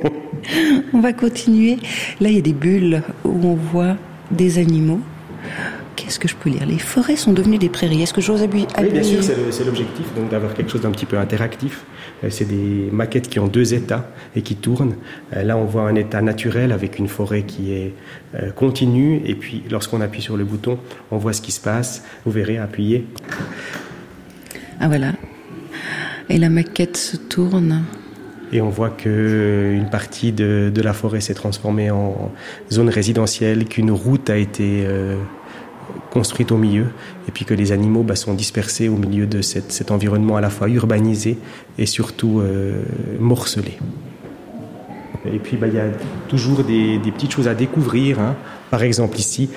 On va continuer. Là, il y a des bulles où on voit des animaux. Qu'est-ce que je peux lire ? Les forêts sont devenues des prairies. Est-ce que j'ose appuyer ? Oui, bien sûr, c'est l'objectif, donc d'avoir quelque chose d'un petit peu interactif. C'est des maquettes qui ont 2 états et qui tournent. Là, on voit un état naturel avec une forêt qui est continue. Et puis, lorsqu'on appuie sur le bouton, on voit ce qui se passe. Vous verrez, appuyez. Ah, voilà. Et la maquette se tourne. Et on voit qu'une partie de la forêt s'est transformée en zone résidentielle, qu'une route a été construite au milieu, et puis que les animaux sont dispersés au milieu de cet environnement à la fois urbanisé et surtout morcelé. Et puis il y a toujours des petites choses à découvrir. Hein. Par exemple ici,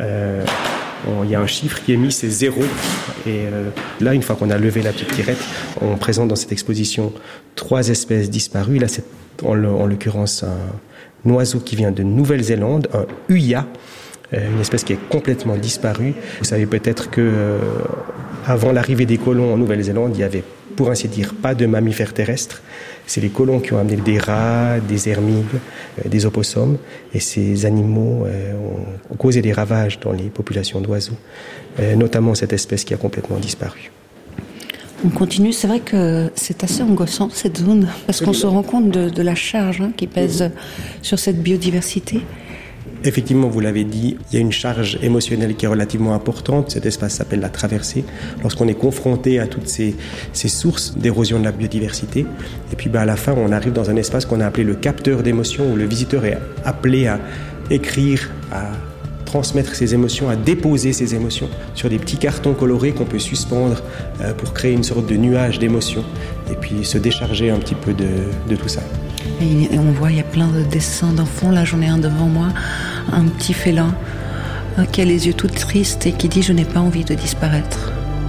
il y a un chiffre qui est mis, c'est 0. Et là, une fois qu'on a levé la petite tirette, on présente dans cette exposition 3 espèces disparues. Là, c'est en l'occurrence un oiseau qui vient de Nouvelle-Zélande, un huia, une espèce qui est complètement disparue. Vous savez peut-être que avant l'arrivée des colons en Nouvelle-Zélande, il y avait, pour ainsi dire, pas de mammifères terrestres. C'est les colons qui ont amené des rats, des hermines, des opossums. Et ces animaux ont causé des ravages dans les populations d'oiseaux, notamment cette espèce qui a complètement disparu. On continue, c'est vrai que c'est assez angoissant cette zone, parce qu'on se rend compte de la charge qui pèse sur cette biodiversité. Effectivement, vous l'avez dit, il y a une charge émotionnelle qui est relativement importante. Cet espace s'appelle la traversée. Lorsqu'on est confronté à toutes ces sources d'érosion de la biodiversité, et puis à la fin, on arrive dans un espace qu'on a appelé le capteur d'émotions, où le visiteur est appelé à écrire, à transmettre ses émotions, à déposer ses émotions sur des petits cartons colorés qu'on peut suspendre pour créer une sorte de nuage d'émotions, et puis se décharger un petit peu de tout ça. Et on voit, il y a plein de dessins d'enfants. Là, j'en ai un devant moi, un petit félin qui a les yeux tout tristes et qui dit « Je n'ai pas envie de disparaître ».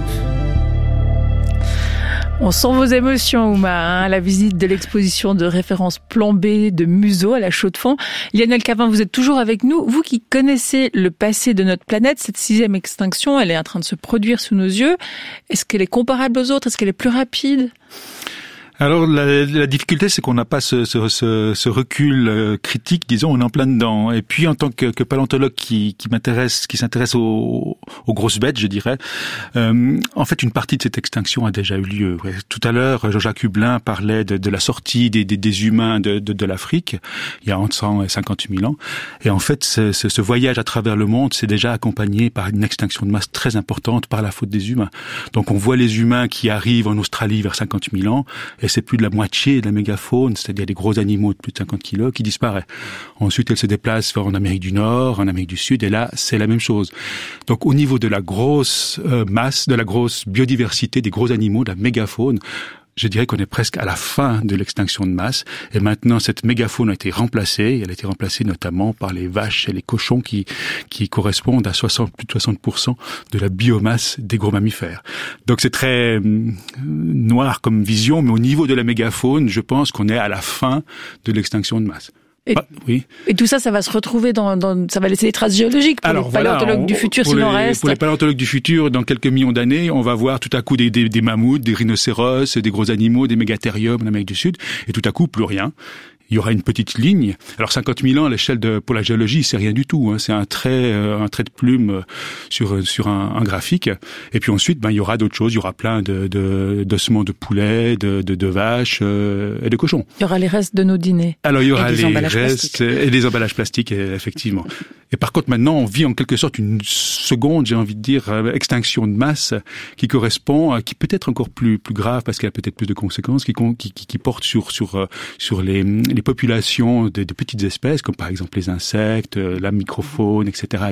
On sent vos émotions, Ouma, à la visite de l'exposition de référence Plan B de Museau à la Chaux-de-Fonds. Lionel Cavin, vous êtes toujours avec nous. Vous qui connaissez le passé de notre planète, cette 6e extinction, elle est en train de se produire sous nos yeux. Est-ce qu'elle est comparable aux autres ? Est-ce qu'elle est plus rapide ? Alors la difficulté, c'est qu'on n'a pas ce recul critique, disons, on est en plein dedans. Et puis en tant que paléontologue qui s'intéresse aux grosses bêtes, je dirais, en fait une partie de cette extinction a déjà eu lieu. Ouais. Tout à l'heure, Jean-Jacques Hublin parlait de la sortie des humains de l'Afrique il y a entre 100 et 50 000 ans. Et en fait, ce voyage à travers le monde s'est déjà accompagné par une extinction de masse très importante par la faute des humains. Donc on voit les humains qui arrivent en Australie vers 50 000 ans. Et c'est plus de la moitié de la mégafaune, c'est-à-dire des gros animaux de plus de 50 kilos qui disparaît. Ensuite, elle se déplace vers en Amérique du Nord, en Amérique du Sud, et là, c'est la même chose. Donc, au niveau de la grosse masse, de la grosse biodiversité, des gros animaux, de la mégafaune, je dirais qu'on est presque à la fin de l'extinction de masse. Et maintenant, cette mégafaune a été remplacée. Elle a été remplacée notamment par les vaches et les cochons qui correspondent à plus de 60% de la biomasse des gros mammifères. Donc c'est très noir comme vision, mais au niveau de la mégafaune, je pense qu'on est à la fin de l'extinction de masse. Oui. Et tout ça, ça va se retrouver ça va laisser des traces géologiques pour les paléontologues du futur, s'il en reste. Pour les paléontologues du futur, dans quelques millions d'années, on va voir tout à coup des mammouths, des rhinocéros, des gros animaux, des mégathériums en Amérique du Sud, et tout à coup, plus rien. Il y aura une petite ligne. Alors 50 000 ans à l'échelle pour la géologie, c'est rien du tout. Hein. C'est un trait de plume sur un graphique. Et puis ensuite, il y aura d'autres choses. Il y aura plein d'ossements de poulets, de vaches et de cochons. Il y aura les restes de nos dîners. Alors il y aura les restes et des emballages plastiques, effectivement. Et par contre, maintenant, on vit en quelque sorte une seconde, j'ai envie de dire, extinction de masse qui correspond, qui peut être encore plus grave parce qu'elle a peut-être plus de conséquences, qui porte sur les populations de petites espèces, comme par exemple les insectes, la microfaune, etc.,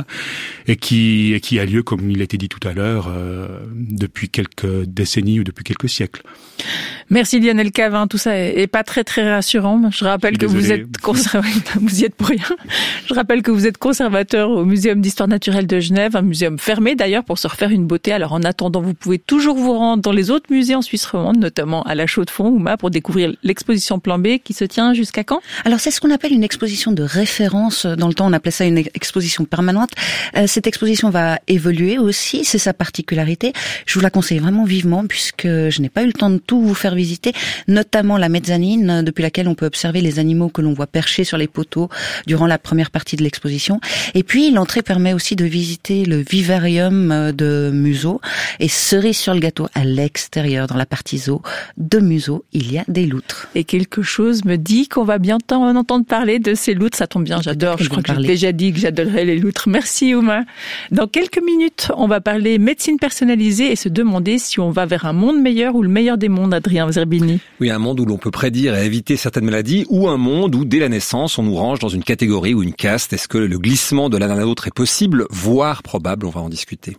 et qui a lieu, comme il a été dit tout à l'heure, depuis quelques décennies ou depuis quelques siècles. Merci Lionel Cavin, tout ça est pas très très rassurant. Je rappelle que vous êtes vous y êtes pour rien. Je rappelle que vous êtes conservateur au Muséum d'Histoire Naturelle de Genève, un muséum fermé d'ailleurs pour se refaire une beauté. Alors en attendant, vous pouvez toujours vous rendre dans les autres musées en Suisse romande, notamment à la Chaux-de-Fonds, Ouma, pour découvrir l'exposition Plan B qui se tient jusqu'à quand ? Alors c'est ce qu'on appelle une exposition de référence. Dans le temps, on appelait ça une exposition permanente. Cette exposition va évoluer aussi, c'est sa particularité. Je vous la conseille vraiment vivement puisque je n'ai pas eu le temps de tout vous faire visiter, notamment la mezzanine depuis laquelle on peut observer les animaux que l'on voit perchés sur les poteaux durant la première partie de l'exposition. Et puis l'entrée permet aussi de visiter le vivarium de Museau. Et cerise sur le gâteau, à l'extérieur, dans la partie zoo de Museau, il y a des loutres. Et quelque chose me dit qu'on va bientôt en entendre parler de ces loutres. Ça tombe bien, j'adore. Je crois que j'ai déjà dit que j'adorerais les loutres. Merci Ouma. Dans quelques minutes, on va parler médecine personnalisée et se demander si on va vers un monde meilleur ou le meilleur des mondes, Adrien Zerbini. Oui, un monde où l'on peut prédire et éviter certaines maladies, ou un monde où, dès la naissance, on nous range dans une catégorie ou une caste. Est-ce que le glissement de l'un à l'autre est possible, voire probable? On va en discuter.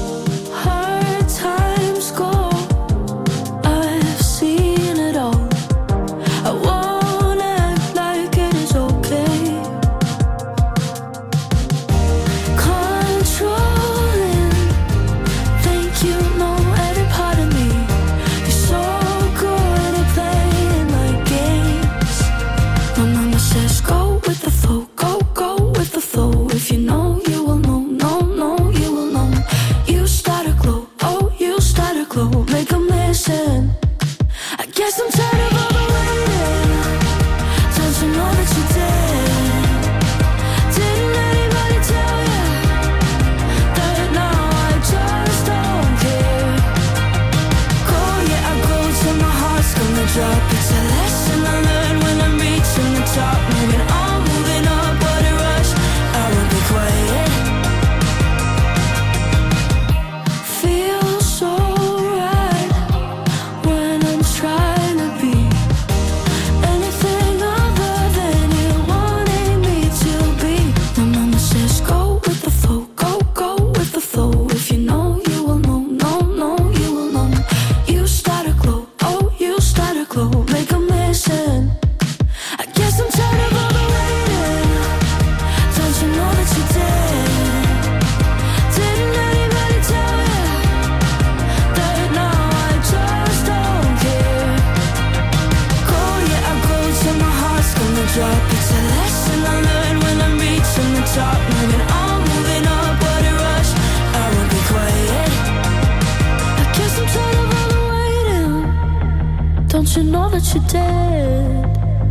Don't you know that you're dead?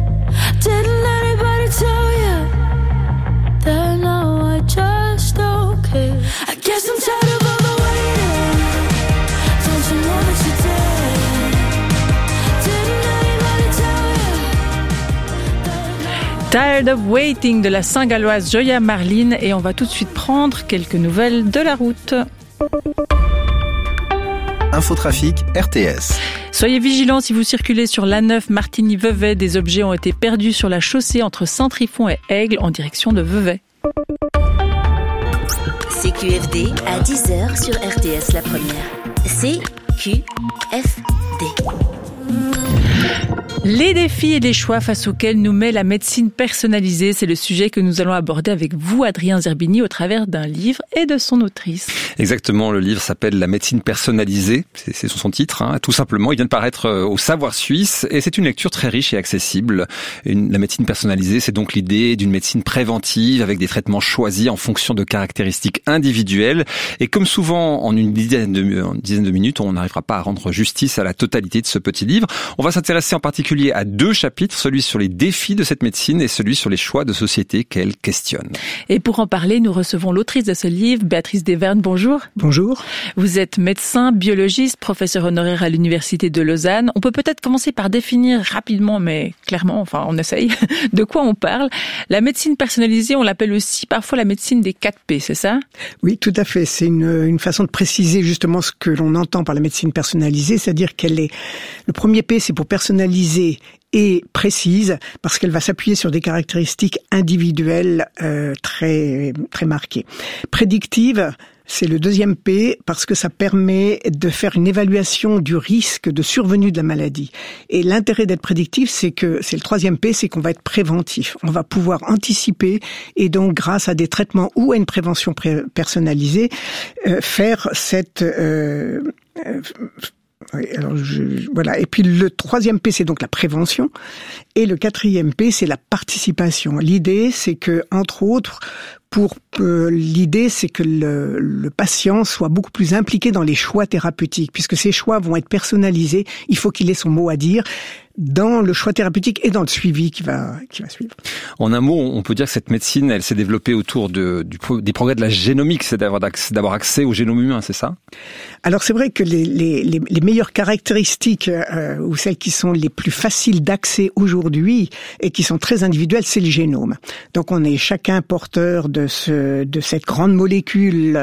Didn't anybody tell you that now I just don't care? I guess I'm tired of all the waiting. Don't you know that you're dead? Didn't anybody tell you? Tired of Waiting de la Saint-Galloise Joya Marlin, et on va tout de suite prendre quelques nouvelles de la route. Infotrafic RTS. Soyez vigilants si vous circulez sur l'A9 Martigny-Vevey. Des objets ont été perdus sur la chaussée entre Saint-Trifon et Aigle en direction de Vevey. CQFD à 10h sur RTS La Première. CQFD. Les défis et les choix face auxquels nous met la médecine personnalisée, c'est le sujet que nous allons aborder avec vous, Adrien Zerbini, au travers d'un livre et de son autrice. Exactement, le livre s'appelle La médecine personnalisée, c'est son titre, hein. Tout simplement. Il vient de paraître au Savoir Suisse et c'est une lecture très riche et accessible. La médecine personnalisée, c'est donc l'idée d'une médecine préventive avec des traitements choisis en fonction de caractéristiques individuelles. Et comme souvent, en une dizaine de minutes, on n'arrivera pas à rendre justice à la totalité de ce petit livre. On va s'intéresser en particulier à 2 chapitres, celui sur les défis de cette médecine et celui sur les choix de société qu'elle questionne. Et pour en parler, nous recevons l'autrice de ce livre, Béatrice Desvergne. Bonjour. Bonjour. Vous êtes médecin, biologiste, professeur honoraire à l'Université de Lausanne. On peut peut-être commencer par définir rapidement, mais clairement, enfin on essaye, de quoi on parle. La médecine personnalisée, on l'appelle aussi parfois la médecine des 4P, c'est ça? Oui, tout à fait. C'est une façon de préciser justement ce que l'on entend par la médecine personnalisée, c'est-à-dire qu'elle est... Le premier P, c'est pour personnaliser et précise, parce qu'elle va s'appuyer sur des caractéristiques individuelles très très marquées. Prédictive, c'est le deuxième P, parce que ça permet de faire une évaluation du risque de survenue de la maladie. Et l'intérêt d'être prédictif, c'est le troisième P, c'est qu'on va être préventif. On va pouvoir anticiper et donc, grâce à des traitements ou à une prévention personnalisée, faire cette... Oui, alors voilà. Et puis le troisième P, c'est donc la prévention, et le quatrième P, c'est la participation. L'idée, c'est que, entre autres, l'idée, c'est que le patient soit beaucoup plus impliqué dans les choix thérapeutiques, puisque ces choix vont être personnalisés. Il faut qu'il ait son mot à dire dans le choix thérapeutique et dans le suivi qui va suivre. En un mot, on peut dire que cette médecine, elle s'est développée autour des progrès de la génomique, c'est d'avoir accès au génome humain, c'est ça? Alors c'est vrai que les meilleures caractéristiques ou celles qui sont les plus faciles d'accès aujourd'hui et qui sont très individuelles, c'est le génome. Donc on est chacun porteur de cette grande molécule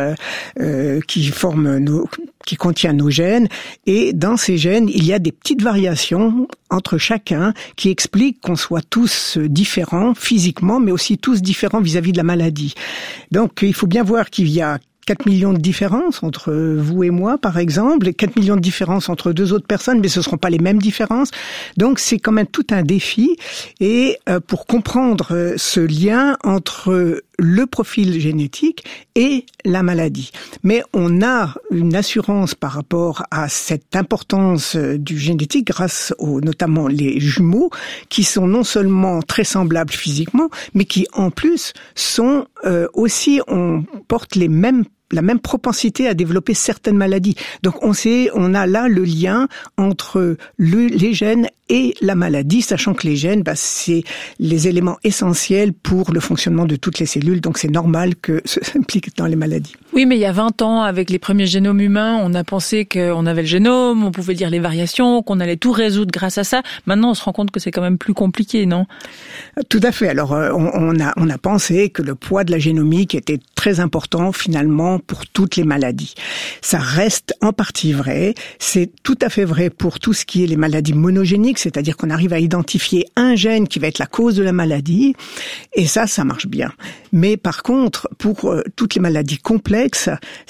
qui contient nos gènes, et dans ces gènes, il y a des petites variations entre chacun qui expliquent qu'on soit tous différents physiquement, mais aussi tous différents vis-à-vis de la maladie. Donc il faut bien voir qu'il y a 4 millions de différences entre vous et moi, par exemple, et 4 millions de différences entre 2 autres personnes, mais ce ne seront pas les mêmes différences. Donc, c'est quand même tout un défi. Et pour comprendre ce lien entre le profil génétique et la maladie. Mais on a une assurance par rapport à cette importance du génétique grâce notamment les jumeaux, qui sont non seulement très semblables physiquement, mais qui en plus sont aussi, on porte la même propensité à développer certaines maladies. Donc on a là le lien entre les gènes et la maladie, sachant que les gènes, c'est les éléments essentiels pour le fonctionnement de toutes les cellules, donc c'est normal que ça s'implique dans les maladies. Oui, mais il y a 20 ans, avec les premiers génomes humains, on a pensé qu'on avait le génome, on pouvait lire les variations, qu'on allait tout résoudre grâce à ça. Maintenant, on se rend compte que c'est quand même plus compliqué, non? Tout à fait. Alors, on a pensé que le poids de la génomique était très important, finalement, pour toutes les maladies. Ça reste en partie vrai. C'est tout à fait vrai pour tout ce qui est les maladies monogéniques, c'est-à-dire qu'on arrive à identifier un gène qui va être la cause de la maladie, et ça marche bien. Mais par contre, pour toutes les maladies complexes,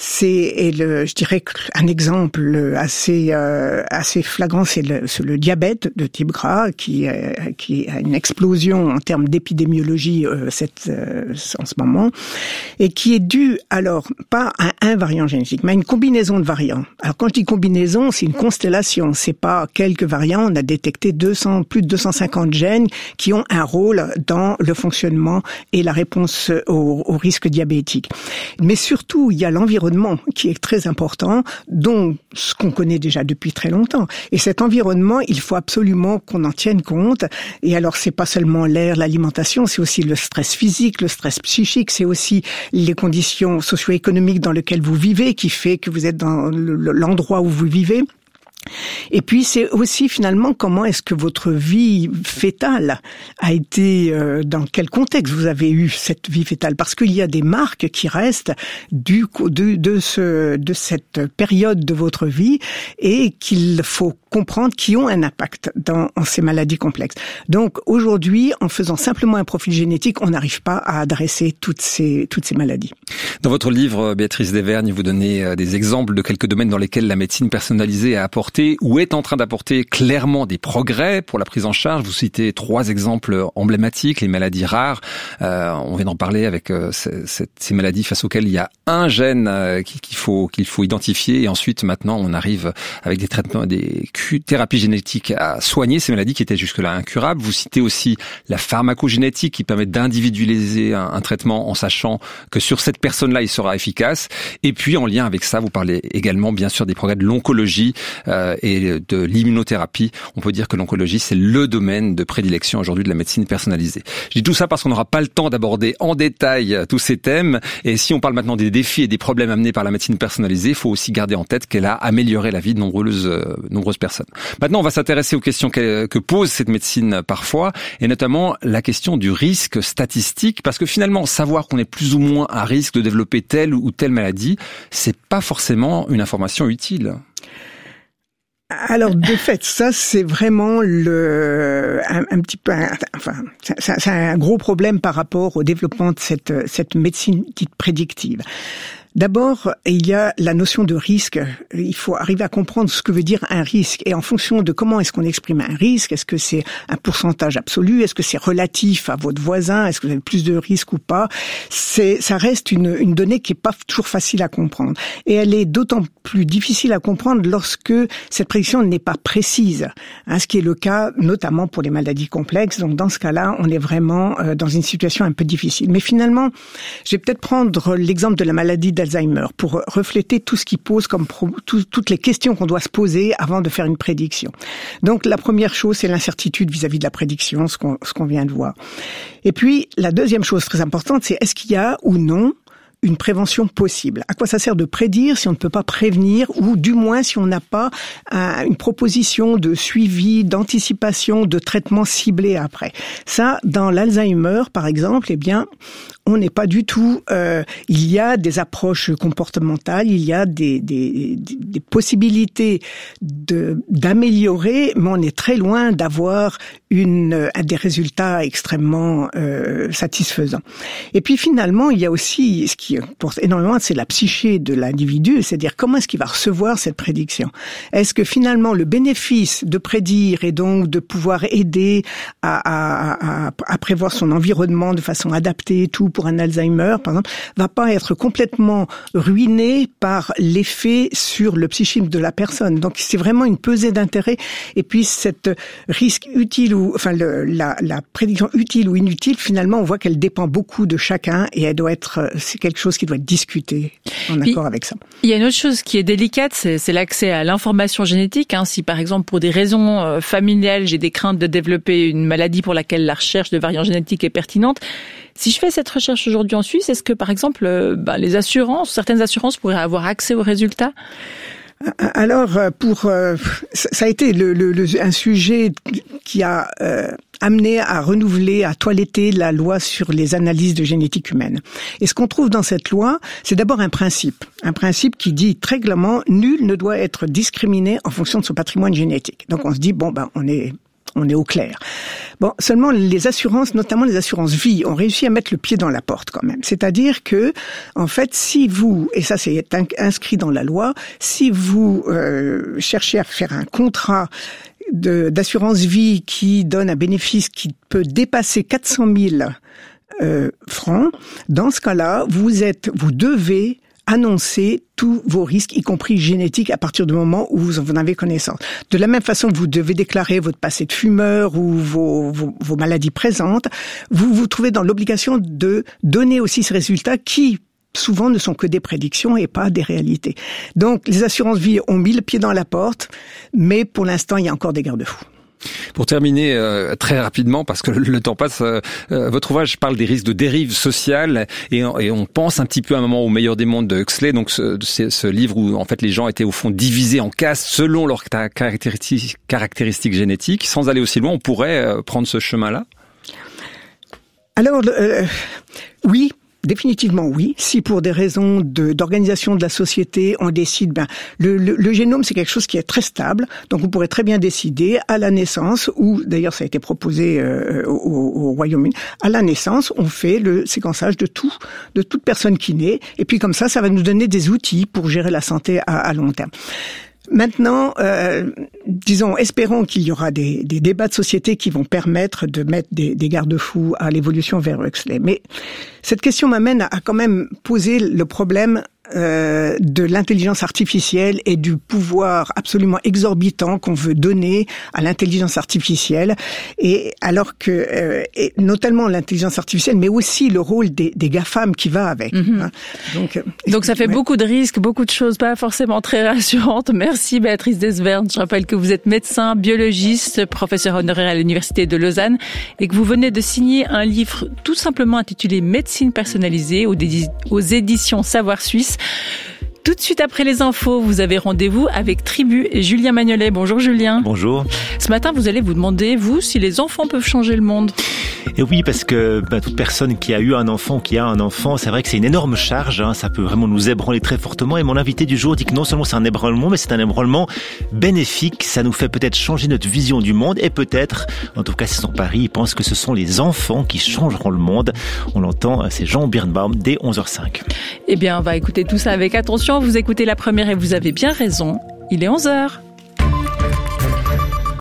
je dirais un exemple assez flagrant, c'est le diabète de type gras qui a une explosion en termes d'épidémiologie en ce moment, et qui est dû alors pas à un variant génétique, mais à une combinaison de variants. Alors quand je dis combinaison, c'est une constellation, c'est pas quelques variants. On a détecté plus de 250 gènes qui ont un rôle dans le fonctionnement et la réponse au risque diabétique. Mais surtout, il y a l'environnement qui est très important, dont ce qu'on connaît déjà depuis très longtemps. Et cet environnement, il faut absolument qu'on en tienne compte. Et alors, c'est pas seulement l'air, l'alimentation, c'est aussi le stress physique, le stress psychique, c'est aussi les conditions socio-économiques dans lesquelles vous vivez, qui fait que vous êtes dans l'endroit où vous vivez. Et puis c'est aussi finalement comment est-ce que votre vie fétale a été, dans quel contexte vous avez eu cette vie fétale, parce qu'il y a des marques qui restent de cette période de votre vie et qu'il faut comprendre qui ont un impact dans ces maladies complexes. Donc aujourd'hui, en faisant simplement un profil génétique, on n'arrive pas à adresser toutes ces maladies. Dans votre livre, Béatrice Desvergne, vous donnez des exemples de quelques domaines dans lesquels la médecine personnalisée a apporté apporté ou est en train d'apporter clairement des progrès pour la prise en charge. Vous citez 3 exemples emblématiques, les maladies rares. On vient d'en parler avec ces maladies face auxquelles il y a un gène qu'il faut identifier, et ensuite maintenant on arrive avec des traitements, des thérapies génétiques à soigner ces maladies qui étaient jusque-là incurables. Vous citez aussi la pharmacogénétique qui permet d'individualiser un traitement en sachant que sur cette personne-là il sera efficace. Et puis en lien avec ça, vous parlez également bien sûr des progrès de l'oncologie et de l'immunothérapie. On peut dire que l'oncologie c'est le domaine de prédilection aujourd'hui de la médecine personnalisée. Je dis tout ça parce qu'on n'aura pas le temps d'aborder en détail tous ces thèmes, et si on parle maintenant des défis et des problèmes amenés par la médecine personnalisée, il faut aussi garder en tête qu'elle a amélioré la vie de nombreuses personnes. Maintenant, on va s'intéresser aux questions que pose cette médecine parfois, et notamment la question du risque statistique, parce que finalement, savoir qu'on est plus ou moins à risque de développer telle ou telle maladie, c'est pas forcément une information utile. Alors, de fait, ça, c'est vraiment un petit peu, c'est un gros problème par rapport au développement de cette médecine dite prédictive. D'abord, il y a la notion de risque. Il faut arriver à comprendre ce que veut dire un risque. Et en fonction de comment est-ce qu'on exprime un risque, est-ce que c'est un pourcentage absolu, est-ce que c'est relatif à votre voisin, est-ce que vous avez plus de risques ou pas, ça reste une donnée qui est pas toujours facile à comprendre. Et elle est d'autant plus difficile à comprendre lorsque cette prédiction n'est pas précise. Ce qui est le cas notamment pour les maladies complexes. Donc dans ce cas-là, on est vraiment dans une situation un peu difficile. Mais finalement, je vais peut-être prendre l'exemple de la maladie d'Alzheimer pour refléter tout ce qui pose comme toutes les questions qu'on doit se poser avant de faire une prédiction. Donc la première chose, c'est l'incertitude vis-à-vis de la prédiction, ce qu'on vient de voir. Et puis la deuxième chose très importante, c'est est-ce qu'il y a ou non une prévention possible. À quoi ça sert de prédire si on ne peut pas prévenir, ou du moins si on n'a pas une proposition de suivi, d'anticipation, de traitement ciblé après. Ça, dans l'Alzheimer, par exemple, eh bien, on n'est pas du tout. Il y a des approches comportementales, il y a des possibilités d'améliorer, mais on est très loin d'avoir des résultats extrêmement satisfaisants. Et puis finalement, il y a aussi ce qui importe énormément, c'est la psyché de l'individu, c'est-à-dire comment est-ce qu'il va recevoir cette prédiction. Est-ce que finalement le bénéfice de prédire et donc de pouvoir aider à prévoir son environnement de façon adaptée, tout pour un Alzheimer, par exemple, va pas être complètement ruiné par l'effet sur le psychisme de la personne. Donc c'est vraiment une pesée d'intérêt. Et puis cette risque utile la prédiction utile ou inutile, finalement, on voit qu'elle dépend beaucoup de chacun et c'est quelque chose qui doit être discuté en accord avec ça. Il y a une autre chose qui est délicate, c'est l'accès à l'information génétique. Si par exemple pour des raisons familiales, j'ai des craintes de développer une maladie pour laquelle la recherche de variants génétiques est pertinente, si je fais cette recherche aujourd'hui en Suisse, est-ce que par exemple certaines assurances pourraient avoir accès aux résultats ? Alors, ça a été un sujet qui a amené à renouveler, à toiletter la loi sur les analyses de génétique humaine. Et ce qu'on trouve dans cette loi, c'est d'abord un principe qui dit très clairement, nul ne doit être discriminé en fonction de son patrimoine génétique. Donc on se dit, on est au clair. Bon, seulement les assurances, notamment les assurances vie, ont réussi à mettre le pied dans la porte quand même. C'est-à-dire que, en fait, si vous, et ça c'est inscrit dans la loi, si vous cherchez à faire un contrat d'assurance vie qui donne un bénéfice qui peut dépasser 400 000 francs, dans ce cas-là, vous devez annoncer tous vos risques, y compris génétiques, à partir du moment où vous en avez connaissance. De la même façon que vous devez déclarer votre passé de fumeur ou vos maladies présentes, vous vous trouvez dans l'obligation de donner aussi ces résultats qui souvent ne sont que des prédictions et pas des réalités. Donc les assurances vie ont mis le pied dans la porte, mais pour l'instant il y a encore des garde-fous. Pour terminer très rapidement, parce que le temps passe, votre ouvrage parle des risques de dérive sociale et on pense un petit peu à un moment au meilleur des mondes de Huxley, donc ce livre où en fait les gens étaient au fond divisés en castes selon leurs caractéristiques génétiques. Sans aller aussi loin, on pourrait prendre ce chemin-là ? Alors, oui. Définitivement oui. Si pour des raisons d'organisation de la société, on décide, le génome c'est quelque chose qui est très stable, donc on pourrait très bien décider à la naissance, ou d'ailleurs ça a été proposé au Royaume-Uni, à la naissance on fait le séquençage de toute personne qui naît, et puis comme ça va nous donner des outils pour gérer la santé à long terme. Maintenant, disons, espérons qu'il y aura des débats de société qui vont permettre de mettre des garde-fous à l'évolution vers Huxley. Mais cette question m'amène à quand même poser le problème de l'intelligence artificielle et du pouvoir absolument exorbitant qu'on veut donner à l'intelligence artificielle, et alors que et notamment l'intelligence artificielle, mais aussi le rôle des GAFAM qui va avec. Hein. Donc ça fait beaucoup de risques, beaucoup de choses pas forcément très rassurantes. Merci Béatrice Desvern. Je rappelle que vous êtes médecin, biologiste, professeur honoraire à l'Université de Lausanne et que vous venez de signer un livre tout simplement intitulé Médecine personnalisée aux éditions Savoir Suisse. Tout de suite après les infos, vous avez rendez-vous avec Tribu et Julien Magnolet. Bonjour Julien. Bonjour. Ce matin, vous allez vous demander, vous, si les enfants peuvent changer le monde. Et oui, parce que toute personne qui a eu un enfant, qui a un enfant, c'est vrai que c'est une énorme charge, hein, ça peut vraiment nous ébranler très fortement. Et mon invité du jour dit que non seulement c'est un ébranlement, mais c'est un ébranlement bénéfique. Ça nous fait peut-être changer notre vision du monde et peut-être, en tout cas c'est son pari, il pense que ce sont les enfants qui changeront le monde. On l'entend, c'est Jean Birnbaum dès 11h05. Eh bien, on va écouter tout ça avec attention. Vous écoutez La Première et vous avez bien raison. Il est 11h.